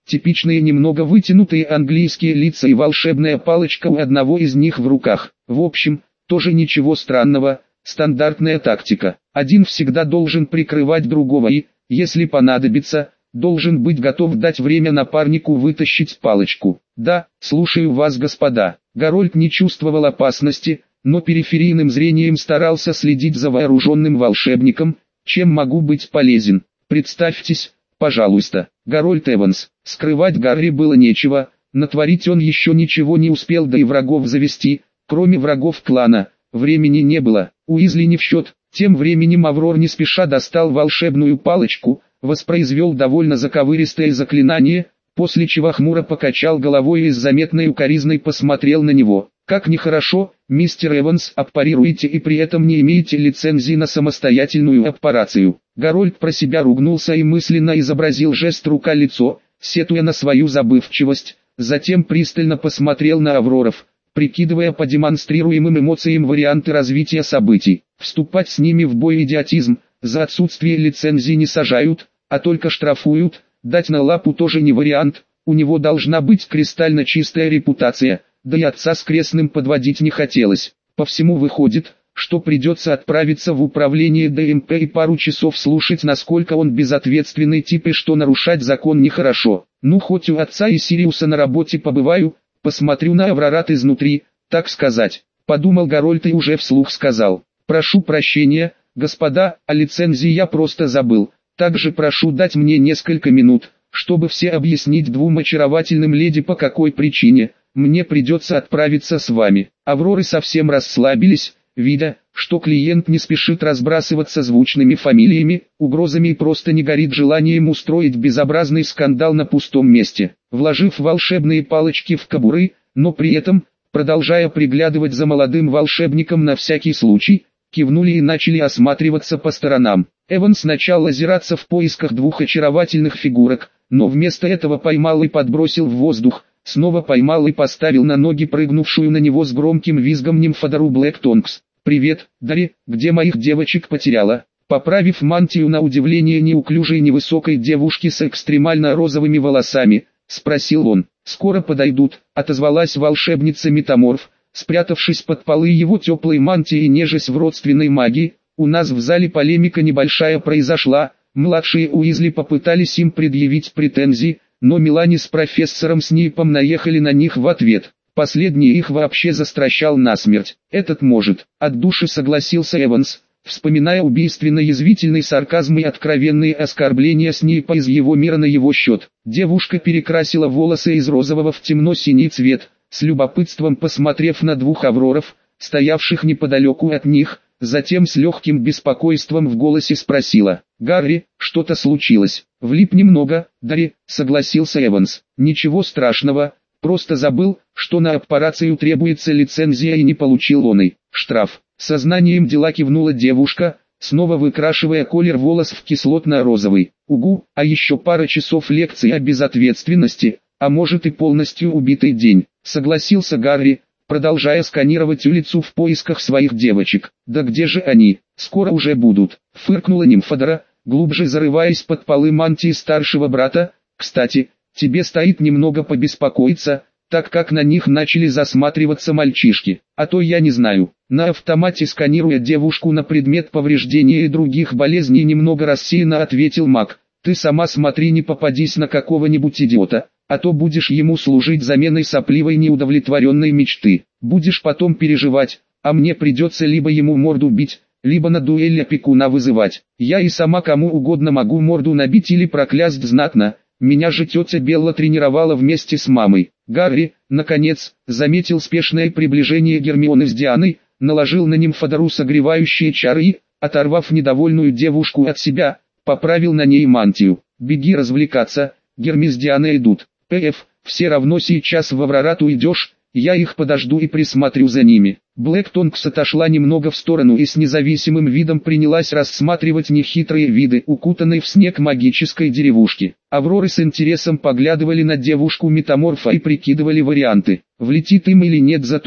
типичные немного вытянутые английские лица и волшебная палочка у одного из них в руках. В общем, тоже ничего странного, стандартная тактика. Один всегда должен прикрывать другого и, если понадобится, должен быть готов дать время напарнику вытащить палочку. Да, слушаю вас, господа. Гарольд не чувствовал опасности, но периферийным зрением старался следить за вооруженным волшебником. Чем могу быть полезен? Представьтесь, пожалуйста. Гарольд Эванс. Скрывать Гарри было нечего, натворить он еще ничего не успел, да и врагов завести, кроме врагов клана, времени не было. Уизли не в счет. Тем временем Аврор не спеша достал волшебную палочку, воспроизвел довольно заковыристое заклинание, после чего хмуро покачал головой и с заметной укоризной посмотрел на него. «Как нехорошо, мистер Эванс, аппарируете и при этом не имеете лицензии на самостоятельную аппарацию». Гарольд про себя ругнулся и мысленно изобразил жест рука-лицо, сетуя на свою забывчивость, затем пристально посмотрел на Авроров, прикидывая по демонстрируемым эмоциям варианты развития событий. Вступать с ними в бой идиотизм, за отсутствие лицензии не сажают, а только штрафуют, дать на лапу тоже не вариант, у него должна быть кристально чистая репутация, да и отца с крестным подводить не хотелось. По всему выходит, что придется отправиться в управление ДМП и пару часов слушать, насколько он безответственный тип и что нарушать закон нехорошо. Ну хоть у отца и Сириуса на работе побываю, посмотрю на Аврорат изнутри, так сказать. Подумал Гарольд и уже вслух сказал: «Прошу прощения, господа, о лицензии я просто забыл. Также прошу дать мне несколько минут, чтобы все объяснить двум очаровательным леди, по какой причине мне придется отправиться с вами». Авроры совсем расслабились, видя, что клиент не спешит разбрасываться звучными фамилиями, угрозами и просто не горит желанием устроить безобразный скандал на пустом месте. Вложив волшебные палочки в кобуры, но при этом, продолжая приглядывать за молодым волшебником на всякий случай, кивнули и начали осматриваться по сторонам. Эванс начал озираться в поисках двух очаровательных фигурок, но вместо этого поймал и подбросил в воздух, снова поймал и поставил на ноги прыгнувшую на него с громким визгом нимфодору Блэк Тонкс. «Привет, Дарри, где моих девочек потеряла?» Поправив мантию на удивление неуклюжей невысокой девушки с экстремально розовыми волосами, спросил он. «Скоро подойдут», — отозвалась волшебница-метаморф, спрятавшись под полы его теплой мантии и нежась в родственной магии. «У нас в зале полемика небольшая произошла, младшие Уизли попытались им предъявить претензии, но Мелани с профессором Снейпом наехали на них в ответ. Последний их вообще застращал насмерть. Этот может». От души согласился Эванс, вспоминая убийственно-язвительный сарказм и откровенные оскорбления Снейпа из его мира на его счет. Девушка перекрасила волосы из розового в темно-синий цвет, с любопытством посмотрев на двух Авроров, стоявших неподалеку от них, затем с легким беспокойством в голосе спросила: «Гарри, что-то случилось?» «Влип немного, Дарри», — согласился Эванс. «Ничего страшного, просто забыл, что на аппарацию требуется лицензия и не получил он и штраф». Сознанием дела кивнула девушка, снова выкрашивая колер волос в кислотно-розовый. «Угу, а еще пара часов лекций о безответственности, а может и полностью убитый день», — согласился Гарри, продолжая сканировать улицу в поисках своих девочек. «Да где же они? Скоро уже будут», — фыркнула нимфодора, глубже зарываясь под полы мантии старшего брата. «Кстати, тебе стоит немного побеспокоиться, так как на них начали засматриваться мальчишки, а то я не знаю». На автомате, сканируя девушку на предмет повреждения и других болезней, немного рассеянно ответил маг: «Ты сама смотри, не попадись на какого-нибудь идиота, а то будешь ему служить заменой сопливой неудовлетворенной мечты. Будешь потом переживать, а мне придется либо ему морду бить, либо на дуэль опекуна вызывать. Я и сама кому угодно могу морду набить или проклясть знатно, меня же тетя Белла тренировала вместе с мамой». Гарри, наконец, заметил спешное приближение Гермионы с Дианой, наложил на нимфодору согревающие чары и, оторвав недовольную девушку от себя, поправил на ней мантию. «Беги развлекаться, Герми с Дианой идут. Все равно сейчас в Аврорат уйдешь, я их подожду и присмотрю за ними». Блэк Тонкс отошла немного в сторону и с независимым видом принялась рассматривать нехитрые виды укутанной в снег магической деревушки. Авроры с интересом поглядывали на девушку-метаморфа и прикидывали варианты, влетит им или нет за то,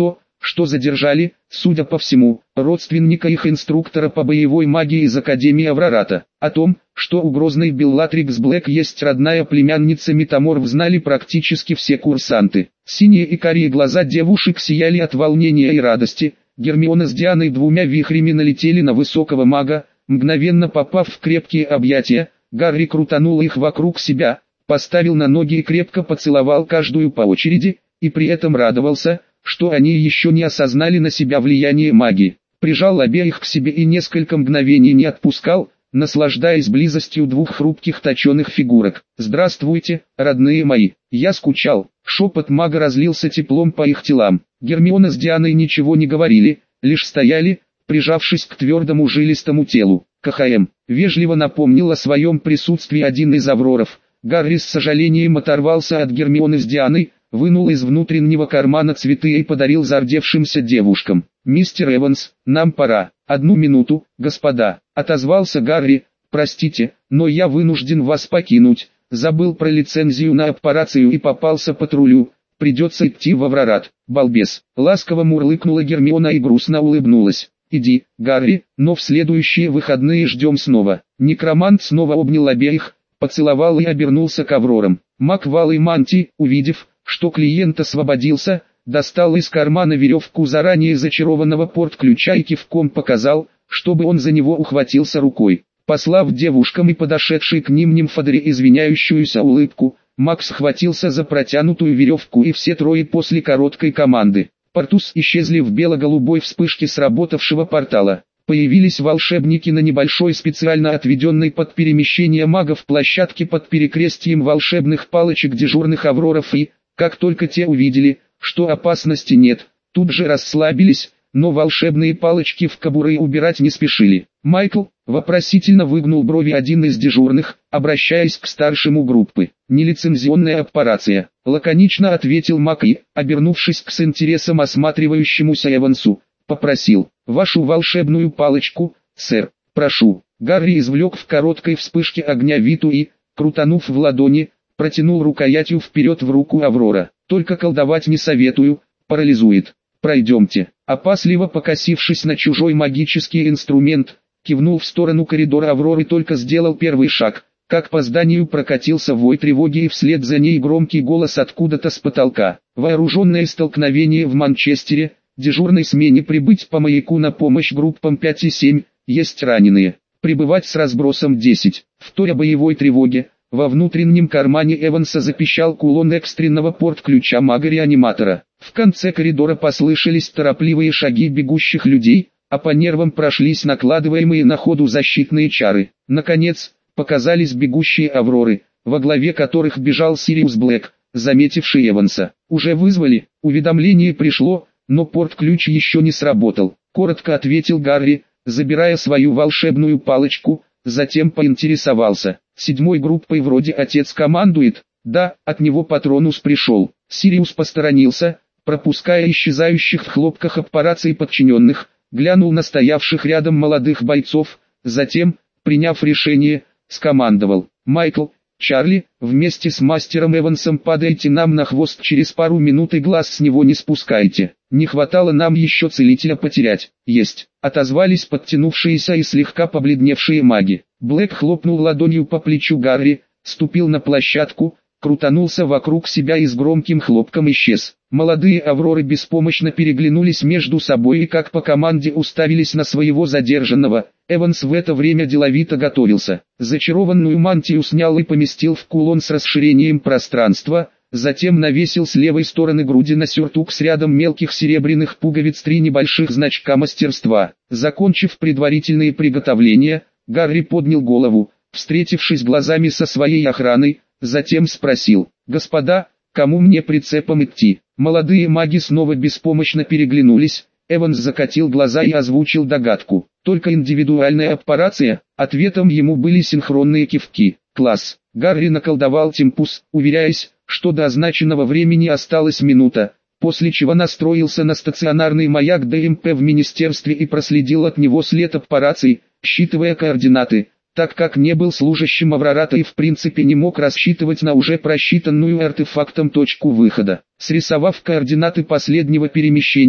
что задержали, судя по всему, родственника их инструктора по боевой магии из Академии Аврората. О том, что у грозной Беллатрикс Блэк есть родная племянница Метаморф, знали практически все курсанты. Синие и карие глаза девушек сияли от волнения и радости. Гермиона с Дианой двумя вихрями налетели на высокого мага, мгновенно попав в крепкие объятия. Гарри крутанул их вокруг себя, поставил на ноги и крепко поцеловал каждую по очереди, и при этом радовался, что они еще не осознали на себя влияние магии. Прижал обеих к себе и несколько мгновений не отпускал, наслаждаясь близостью двух хрупких точеных фигурок. «Здравствуйте, родные мои, я скучал». Шепот мага разлился теплом по их телам. Гермиона с Дианой ничего не говорили, лишь стояли, прижавшись к твердому жилистому телу. КХМ вежливо напомнил о своем присутствии один из Авроров. Гарри с сожалением оторвался от Гермионы с Дианой, вынул из внутреннего кармана цветы и подарил зардевшимся девушкам. «Мистер Эванс, нам пора». «Одну минуту, господа», — отозвался Гарри. «Простите, но я вынужден вас покинуть. Забыл про лицензию на операцию и попался патрулю. Придется идти в Аврорат». «Балбес», — ласково мурлыкнула Гермиона и грустно улыбнулась. «Иди, Гарри, но в следующие выходные ждем снова». Некромант снова обнял обеих, поцеловал и обернулся к Аврорам. Маг в алой мантии, увидев, что клиент освободился, достал из кармана веревку заранее зачарованного порт-ключа и кивком показал, чтобы он за него ухватился рукой. Послав девушкам и подошедшей к ним нимфодре извиняющуюся улыбку, маг схватился за протянутую веревку, и все трое после короткой команды «Портус» исчезли в бело-голубой вспышке сработавшего портала. Появились волшебники на небольшой специально отведенной под перемещение магов площадке под перекрестием волшебных палочек дежурных Авроров и, как только те увидели, что опасности нет, тут же расслабились, но волшебные палочки в кобуры убирать не спешили. «Майкл», — вопросительно выгнул брови один из дежурных, обращаясь к старшему группы. «Нелицензионная операция», — лаконично ответил маг и, обернувшись к с интересом осматривающемуся Эвансу, попросил: «Вашу волшебную палочку, сэр, прошу». Гарри извлек в короткой вспышке огня виту и, крутанув в ладони, протянул рукоятью вперед в руку Аврора. «Только колдовать не советую, парализует. Пройдемте». Опасливо покосившись на чужой магический инструмент, кивнул в сторону коридора Авроры, только сделал первый шаг, как по зданию прокатился вой тревоги и вслед за ней громкий голос откуда-то с потолка. «Вооруженное столкновение в Манчестере. Дежурной смене прибыть по маяку на помощь группам 5 и 7, есть раненые. Прибывать с разбросом 10. Вторя боевой тревоге, во внутреннем кармане Эванса запищал кулон экстренного порт-ключа мага-реаниматора. В конце коридора послышались торопливые шаги бегущих людей, а по нервам прошлись накладываемые на ходу защитные чары. Наконец, показались бегущие Авроры, во главе которых бежал Сириус Блэк, заметивший Эванса. «Уже вызвали, уведомление пришло, но порт-ключ еще не сработал», — коротко ответил Гарри, забирая свою волшебную палочку, затем поинтересовался: «Седьмой группой вроде отец командует?» «Да, от него Патронус пришел». Сириус посторонился, пропуская исчезающих в хлопках операций подчиненных, глянул на стоявших рядом молодых бойцов, затем, приняв решение, скомандовал: «Майкл, Чарли, вместе с мастером Эвансом падайте нам на хвост через пару минут и глаз с него не спускайте. Не хватало нам еще целителя потерять». «Есть», — отозвались подтянувшиеся и слегка побледневшие маги. Блэк хлопнул ладонью по плечу Гарри, ступил на площадку, крутанулся вокруг себя и с громким хлопком исчез. Молодые Авроры беспомощно переглянулись между собой и как по команде уставились на своего задержанного. Эванс в это время деловито готовился. Зачарованную мантию снял и поместил в кулон с расширением пространства, затем навесил с левой стороны груди на сюртук с рядом мелких серебряных пуговиц 3 небольших значка мастерства. Закончив предварительные приготовления, Гарри поднял голову, встретившись глазами со своей охраной, затем спросил: «Господа, кому мне прицепом идти?» Молодые маги снова беспомощно переглянулись. Эванс закатил глаза и озвучил догадку: «Только индивидуальная операция». Ответом ему были синхронные кивки. «Класс». Гарри наколдовал Темпус, уверяясь, что до означенного времени осталась минута, после чего настроился на стационарный маяк ДМП в министерстве и проследил от него след операций, считывая координаты, так как не был служащим Аврората и в принципе не мог рассчитывать на уже просчитанную артефактом точку выхода. Срисовав координаты последнего перемещения,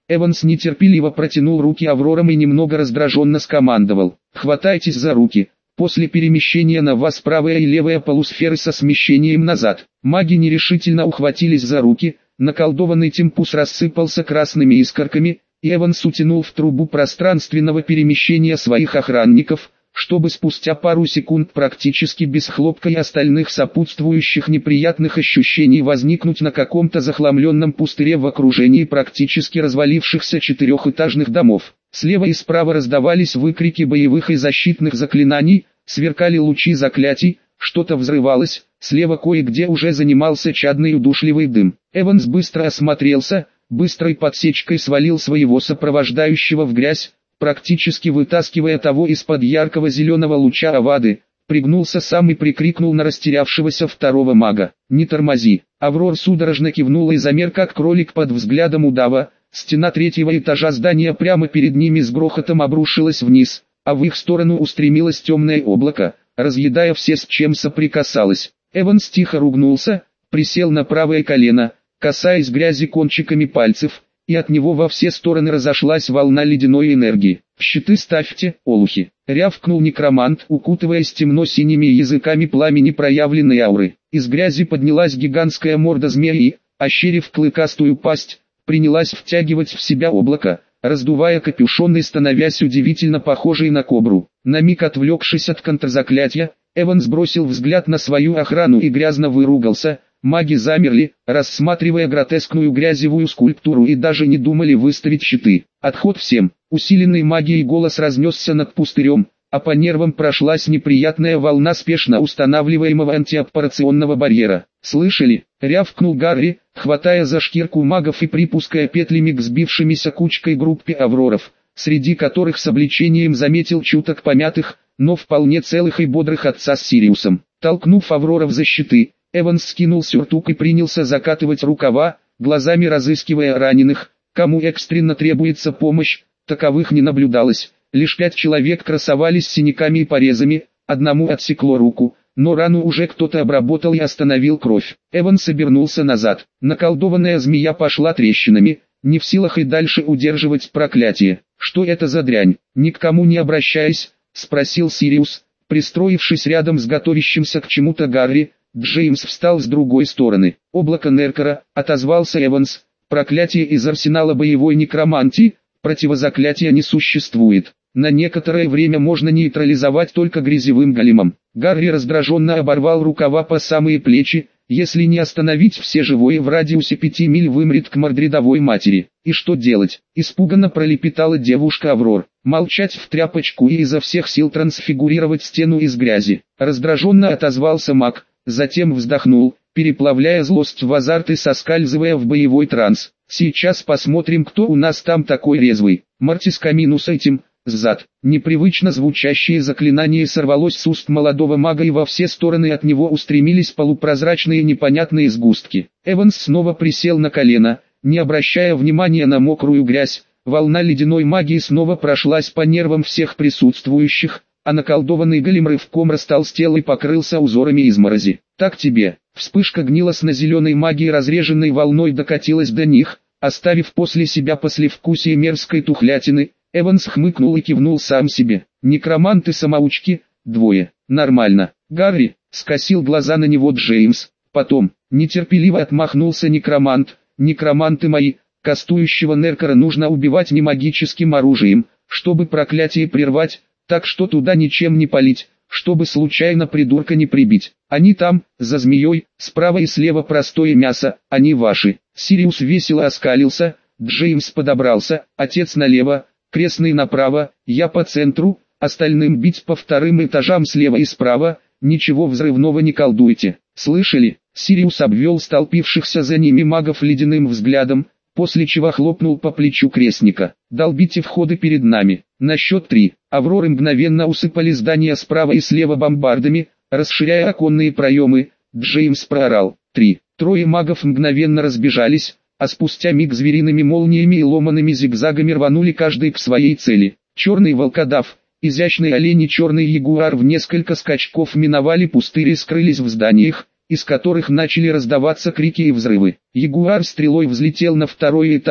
Эванс нетерпеливо протянул руки Аврорам и немного раздраженно скомандовал: «Хватайтесь за руки!» После перемещения на вас правая и левая полусферы со смещением назад. Маги нерешительно ухватились за руки, наколдованный Темпус рассыпался красными искорками, и Эванс утянул в трубу пространственного перемещения своих охранников, чтобы спустя пару секунд практически без хлопка и остальных сопутствующих неприятных ощущений возникнуть на каком-то захламленном пустыре в окружении практически развалившихся четырехэтажных домов. Слева и справа раздавались выкрики боевых и защитных заклинаний, сверкали лучи заклятий, что-то взрывалось, слева кое-где уже занимался чадный удушливый дым. Эванс быстро осмотрелся, быстрой подсечкой свалил своего сопровождающего в грязь, практически вытаскивая того из-под яркого зеленого луча Авады, пригнулся сам и прикрикнул на растерявшегося второго мага: «Не тормози!» Аврор судорожно кивнула и замер как кролик под взглядом удава. Стена третьего этажа здания прямо перед ними с грохотом обрушилась вниз, а в их сторону устремилось темное облако, разъедая все, с чем соприкасалось. Эванс тихо ругнулся, присел на правое колено, касаясь грязи кончиками пальцев, и от него во все стороны разошлась волна ледяной энергии. «Щиты ставьте, олухи!» — рявкнул некромант, укутываясь темно-синими языками пламени проявленной ауры. Из грязи поднялась гигантская морда змеи, ощерив клыкастую пасть, принялась втягивать в себя облако, раздувая капюшон и становясь удивительно похожей на кобру. На миг отвлекшись от контрзаклятия, Эванс бросил взгляд на свою охрану и грязно выругался. Маги замерли, рассматривая гротескную грязевую скульптуру, и даже не думали выставить щиты. «Отход всем!» Усиленный магией голос разнесся над пустырем, а по нервам прошлась неприятная волна спешно устанавливаемого антиаппарационного барьера. «Слышали?» — рявкнул Гарри, хватая за шкирку магов и припуская петлями к сбившимися кучкой группе авроров, среди которых с облегчением заметил чуток помятых, но вполне целых и бодрых отца с Сириусом. Толкнув авроров за щиты, Эванс скинул сюртук и принялся закатывать рукава, глазами разыскивая раненых, кому экстренно требуется помощь. Таковых не наблюдалось, лишь 5 человек красовались с синяками и порезами, одному отсекло руку, но рану уже кто-то обработал и остановил кровь. Эванс обернулся назад, наколдованная змея пошла трещинами, не в силах и дальше удерживать проклятие. «Что это за дрянь?» «Ни к кому не обращаясь», — спросил Сириус, пристроившись рядом с готовящимся к чему-то Гарри. Джеймс встал с другой стороны. «Облако Неркара», — отозвался Эванс. «Проклятие из арсенала боевой некромантии, противозаклятия не существует. На некоторое время можно нейтрализовать только грязевым големом». Гарри раздраженно оборвал рукава по самые плечи. «Если не остановить, все живое в радиусе 5 миль вымрет к мордридовой матери. И что делать?» — испуганно пролепетала девушка Аврор. «Молчать в тряпочку и изо всех сил трансфигурировать стену из грязи», — раздраженно отозвался маг. Затем вздохнул, переплавляя злость в азарт и соскальзывая в боевой транс. «Сейчас посмотрим, кто у нас там такой резвый». Мартис-камину с этим, сзад. Непривычно звучащее заклинание сорвалось с уст молодого мага, и во все стороны от него устремились полупрозрачные непонятные сгустки. Эванс снова присел на колено, не обращая внимания на мокрую грязь. Волна ледяной магии снова прошлась по нервам всех присутствующих, а наколдованный голем рывком растолстел и покрылся узорами изморози. «Так тебе!» Вспышка гнилостно-зеленой магии разреженной волной докатилась до них, оставив после себя послевкусие мерзкой тухлятины. Эванс хмыкнул и кивнул сам себе. «Некроманты-самоучки, двое. Нормально». «Гарри», — скосил глаза на него Джеймс. Потом, нетерпеливо отмахнулся некромант. «Некроманты мои, кастующего Неркара нужно убивать не магическим оружием, чтобы проклятие прервать, так что туда ничем не палить, чтобы случайно придурка не прибить. Они там, за змеей, справа и слева простое мясо, они ваши». Сириус весело оскалился, Джеймс подобрался, отец налево, крестный направо, я по центру, остальным бить по вторым этажам слева и справа, ничего взрывного не колдуйте. «Слышали?» Сириус обвел столпившихся за ними магов ледяным взглядом, после чего хлопнул по плечу крестника. «Долбите входы перед нами. На счет 3. Авроры мгновенно усыпали здание справа и слева бомбардами, расширяя оконные проемы. Джеймс проорал: 3. Трое магов мгновенно разбежались, а спустя миг звериными молниями и ломаными зигзагами рванули каждый к своей цели. Черный волкодав, изящный олень и черный ягуар в несколько скачков миновали пустырь и скрылись в зданиях, из которых начали раздаваться крики и взрывы. Ягуар стрелой взлетел на второй этаж,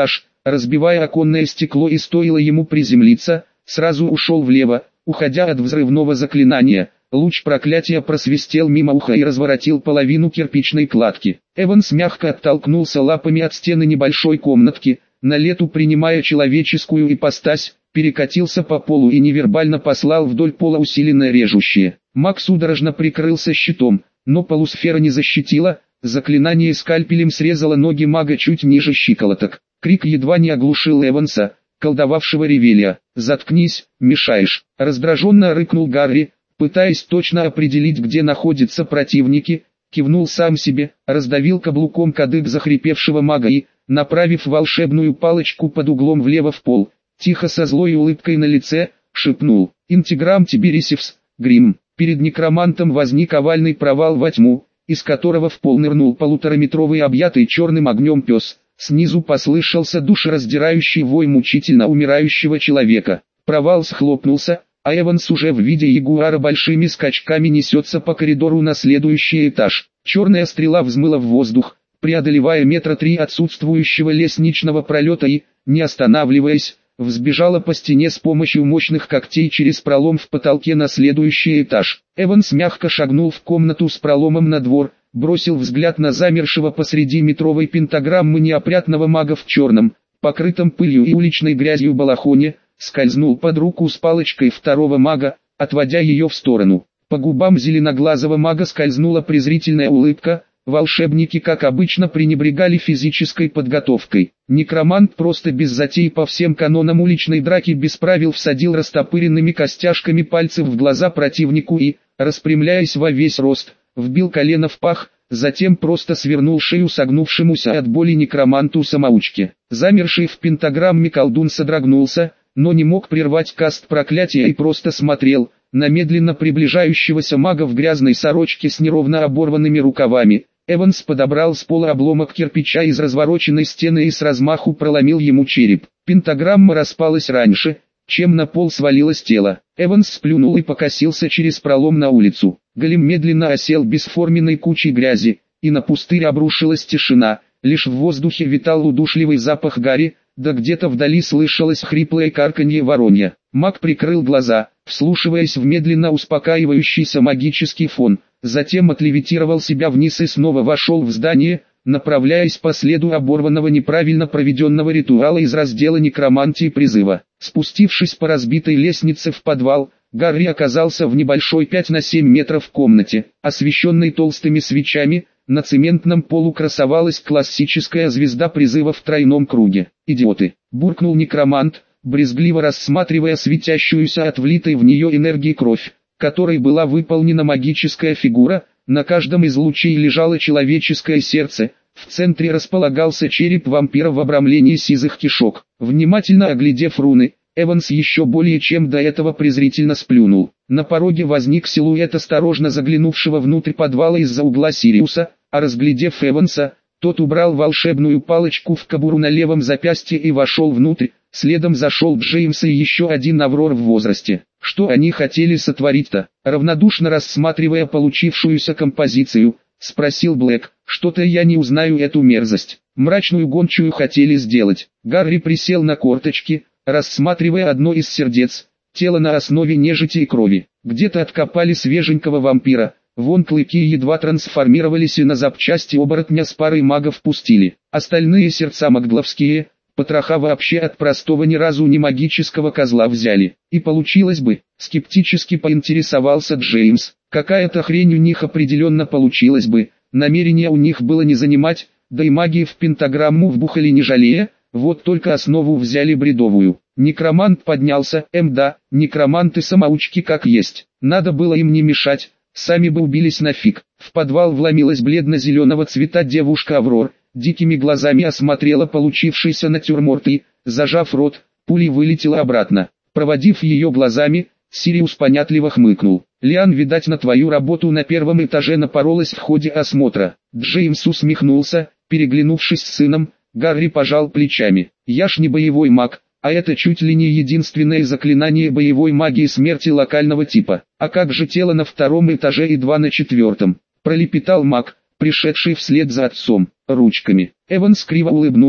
разбивая оконное стекло, и стоило ему приземлиться, сразу ушел влево, уходя от взрывного заклинания. Луч проклятия просвистел мимо уха и разворотил половину кирпичной кладки. Эванс мягко оттолкнулся лапами от стены небольшой комнатки, на лету принимая человеческую ипостась, перекатился по полу и невербально послал вдоль пола усиленное режущее. Маг судорожно прикрылся щитом, но полусфера не защитила, заклинание скальпелем срезало ноги мага чуть ниже щиколоток. Крик едва не оглушил Эванса, колдовавшего ревелья. «Заткнись, мешаешь!» Раздраженно рыкнул Гарри, пытаясь точно определить, где находятся противники, кивнул сам себе, раздавил каблуком кадык захрипевшего мага и, направив волшебную палочку под углом влево в пол, тихо со злой улыбкой на лице, шепнул: «Интеграм Тиберисевс, Грим». Перед некромантом возник овальный провал во тьму, из которого в пол нырнул полутораметровый объятый черным огнем пес. Снизу послышался душераздирающий вой мучительно умирающего человека. Провал схлопнулся, а Эванс уже в виде ягуара большими скачками несется по коридору на следующий этаж. Черная стрела взмыла в воздух, преодолевая 3 метра отсутствующего лестничного пролета и, не останавливаясь, взбежала по стене с помощью мощных когтей через пролом в потолке на следующий этаж. Эванс мягко шагнул в комнату с проломом на двор, бросил взгляд на замершего посреди метровой пентаграммы неопрятного мага в черном, покрытом пылью и уличной грязью балахоне, скользнул под руку с палочкой второго мага, отводя ее в сторону. По губам зеленоглазого мага скользнула презрительная улыбка. Волшебники, как обычно, пренебрегали физической подготовкой. Некромант просто без затей по всем канонам уличной драки без правил всадил растопыренными костяшками пальцев в глаза противнику и, распрямляясь во весь рост, вбил колено в пах, затем просто свернул шею согнувшемуся от боли некроманту-самоучке. Замерший в пентаграмме колдун содрогнулся, но не мог прервать каст проклятия и просто смотрел на медленно приближающегося мага в грязной сорочке с неровно оборванными рукавами. Эванс подобрал с пола обломок кирпича из развороченной стены и с размаху проломил ему череп. Пентаграмма распалась раньше, чем на пол свалилось тело. Эванс сплюнул и покосился через пролом на улицу. Голем медленно осел бесформенной кучей грязи, и на пустырь обрушилась тишина. Лишь в воздухе витал удушливый запах гари, да где-то вдали слышалось хриплое карканье воронья. Маг прикрыл глаза, вслушиваясь в медленно успокаивающийся магический фон. Затем отлевитировал себя вниз и снова вошел в здание, направляясь по следу оборванного неправильно проведенного ритуала из раздела некромантии призыва. Спустившись по разбитой лестнице в подвал, Гарри оказался в небольшой 5 на 7 метров комнате, освещенной толстыми свечами. На цементном полу красовалась классическая звезда призыва в тройном круге. «Идиоты!» – буркнул некромант, брезгливо рассматривая светящуюся от влитой в нее энергии кровь, которой была выполнена магическая фигура. На каждом из лучей лежало человеческое сердце, в центре располагался череп вампира в обрамлении сизых кишок. Внимательно оглядев руны, Эванс еще более чем до этого презрительно сплюнул. На пороге возник силуэт осторожно заглянувшего внутрь подвала из-за угла Сириуса, а разглядев Эванса, тот убрал волшебную палочку в кобуру на левом запястье и вошел внутрь. Следом зашел Джеймс и еще один Аврор в возрасте. Что они хотели сотворить-то? Равнодушно рассматривая получившуюся композицию, спросил Блэк. Что-то я не узнаю эту мерзость. Мрачную гончую хотели сделать. Гарри присел на корточки, рассматривая одно из сердец, тело на основе нежити и крови. Где-то откопали свеженького вампира. Вон клыки едва трансформировались и на запчасти оборотня с парой магов пустили. Остальные сердца магдловские. Потроха вообще от простого ни разу не магического козла взяли. И получилось бы, скептически поинтересовался Джеймс. Какая-то хрень у них определенно получилась бы. Намерение у них было не занимать, да и магии в пентаграмму вбухали не жалея. Вот только основу взяли бредовую. Некромант поднялся. Да, некроманты-самоучки как есть. Надо было им не мешать, сами бы убились нафиг. В подвал вломилась бледно-зеленого цвета девушка Аврор. Дикими глазами осмотрела получившийся натюрморт и, зажав рот, пулей вылетела обратно. Проводив ее глазами, Сириус понятливо хмыкнул. «Лиан, видать, на твою работу на первом этаже напоролась в ходе осмотра». Джеймс усмехнулся, переглянувшись с сыном. Гарри пожал плечами. «Я ж не боевой маг, а это чуть ли не единственное заклинание боевой магии смерти локального типа. А как же тело на втором этаже и 2 на 4-м?» Пролепетал маг, пришедший вслед за отцом, ручками. Эванс криво улыбнулся,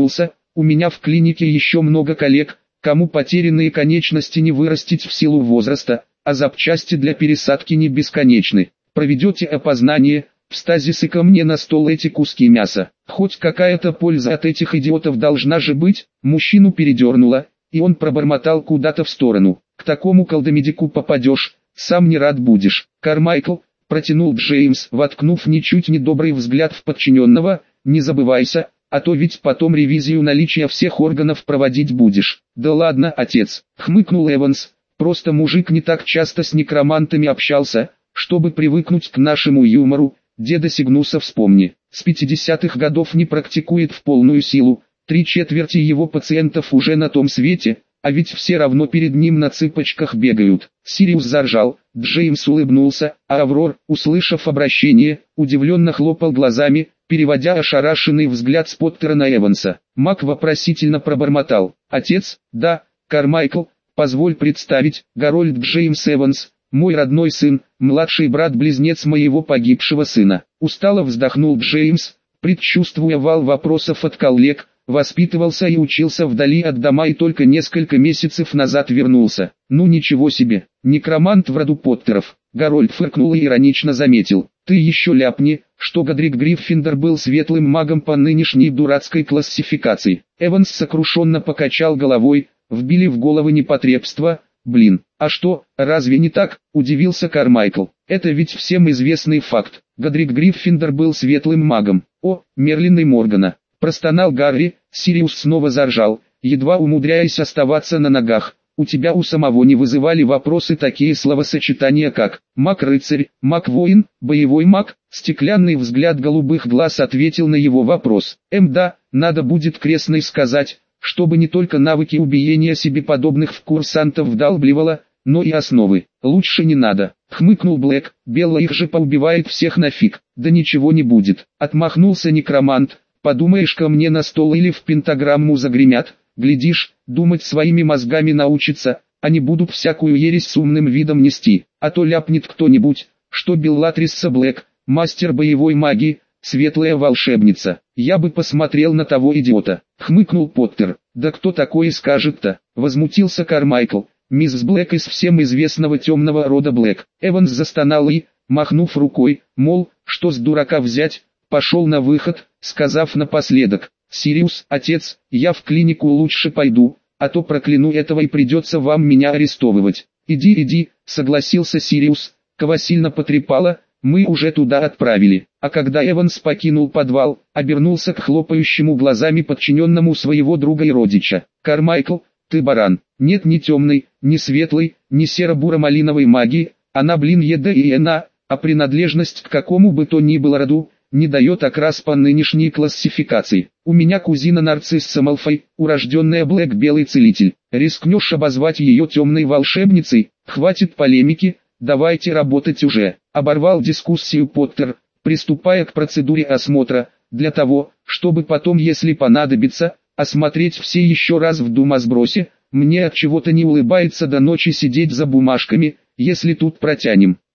у меня в клинике еще много коллег, кому потерянные конечности не вырастить в силу возраста, а запчасти для пересадки не бесконечны. Проведете опознание, в стазис и ко мне на стол эти куски мяса. Хоть какая-то польза от этих идиотов должна же быть. Мужчину передернуло, и он пробормотал куда-то в сторону. К такому колдомедику попадешь, сам не рад будешь. Кармайкл, протянул Джеймс, воткнув ничуть не добрый взгляд в подчиненного, не забывайся, а то ведь потом ревизию наличия всех органов проводить будешь. Да ладно, отец, хмыкнул Эванс, просто мужик не так часто с некромантами общался, чтобы привыкнуть к нашему юмору. Деда Сигнуса вспомни, с 50-х годов не практикует в полную силу, 3/4 его пациентов уже на том свете, а ведь все равно перед ним на цыпочках бегают. Сириус заржал, Джеймс улыбнулся, а Аврор, услышав обращение, удивленно хлопал глазами, переводя ошарашенный взгляд с Поттера на Эванса. Мак вопросительно пробормотал. «Отец, да, Кармайкл, позволь представить, Гарольд Джеймс Эванс, мой родной сын, младший брат-близнец моего погибшего сына». Устало вздохнул Джеймс, предчувствуя вал вопросов от коллег, воспитывался и учился вдали от дома и только несколько месяцев назад вернулся. Ну ничего себе, некромант в роду Поттеров. Гарольд фыркнул и иронично заметил. Ты еще ляпни, что Годрик Гриффиндор был светлым магом по нынешней дурацкой классификации. Эванс сокрушенно покачал головой, вбили в головы непотребства. Блин, а что, разве не так, удивился Кармайкл. Это ведь всем известный факт. Годрик Гриффиндор был светлым магом. О, Мерлин и Моргана. Простонал Гарри, Сириус снова заржал, едва умудряясь оставаться на ногах. У тебя у самого не вызывали вопросы такие словосочетания как «маг-рыцарь», «маг-воин», «боевой маг»? Стеклянный взгляд голубых глаз ответил на его вопрос. Да, надо будет крестной сказать, чтобы не только навыки убиения себе подобных в курсантов вдалбливало, но и основы. Лучше не надо. Хмыкнул Блэк, Белла их же поубивает всех нафиг. Да ничего не будет. Отмахнулся некромант. Подумаешь, ко мне на стол или в пентаграмму загремят, глядишь, думать своими мозгами научатся, а не будут всякую ересь с умным видом нести, а то ляпнет кто-нибудь, что Беллатрисса Блэк, мастер боевой магии, светлая волшебница. Я бы посмотрел на того идиота, хмыкнул Поттер. Да кто такое скажет-то, возмутился Кармайкл, мисс Блэк из всем известного темного рода Блэк. Эванс застонал и, махнув рукой, мол, что с дурака взять, пошел на выход, сказав напоследок: «Сириус, отец, я в клинику лучше пойду, а то прокляну этого и придется вам меня арестовывать». «Иди», согласился Сириус, кого сильно потрепало, мы уже туда отправили. А когда Эванс покинул подвал, обернулся к хлопающему глазами подчиненному своего друга и родича. «Кармайкл, ты баран, нет ни темной, ни светлой, ни серо-буро-малиновой магии, она ЕДИНА, а принадлежность к какому бы то ни было роду, не дает окрас по нынешней классификации. У меня кузина Нарцисса Малфой, урожденная Блэк белый целитель. Рискнешь обозвать ее темной волшебницей? Хватит полемики, давайте работать уже. Оборвал дискуссию Поттер, приступая к процедуре осмотра, для того, чтобы потом, если понадобится, осмотреть все еще раз в думосбросе. Мне от чего-то не улыбается до ночи сидеть за бумажками, если тут протянем.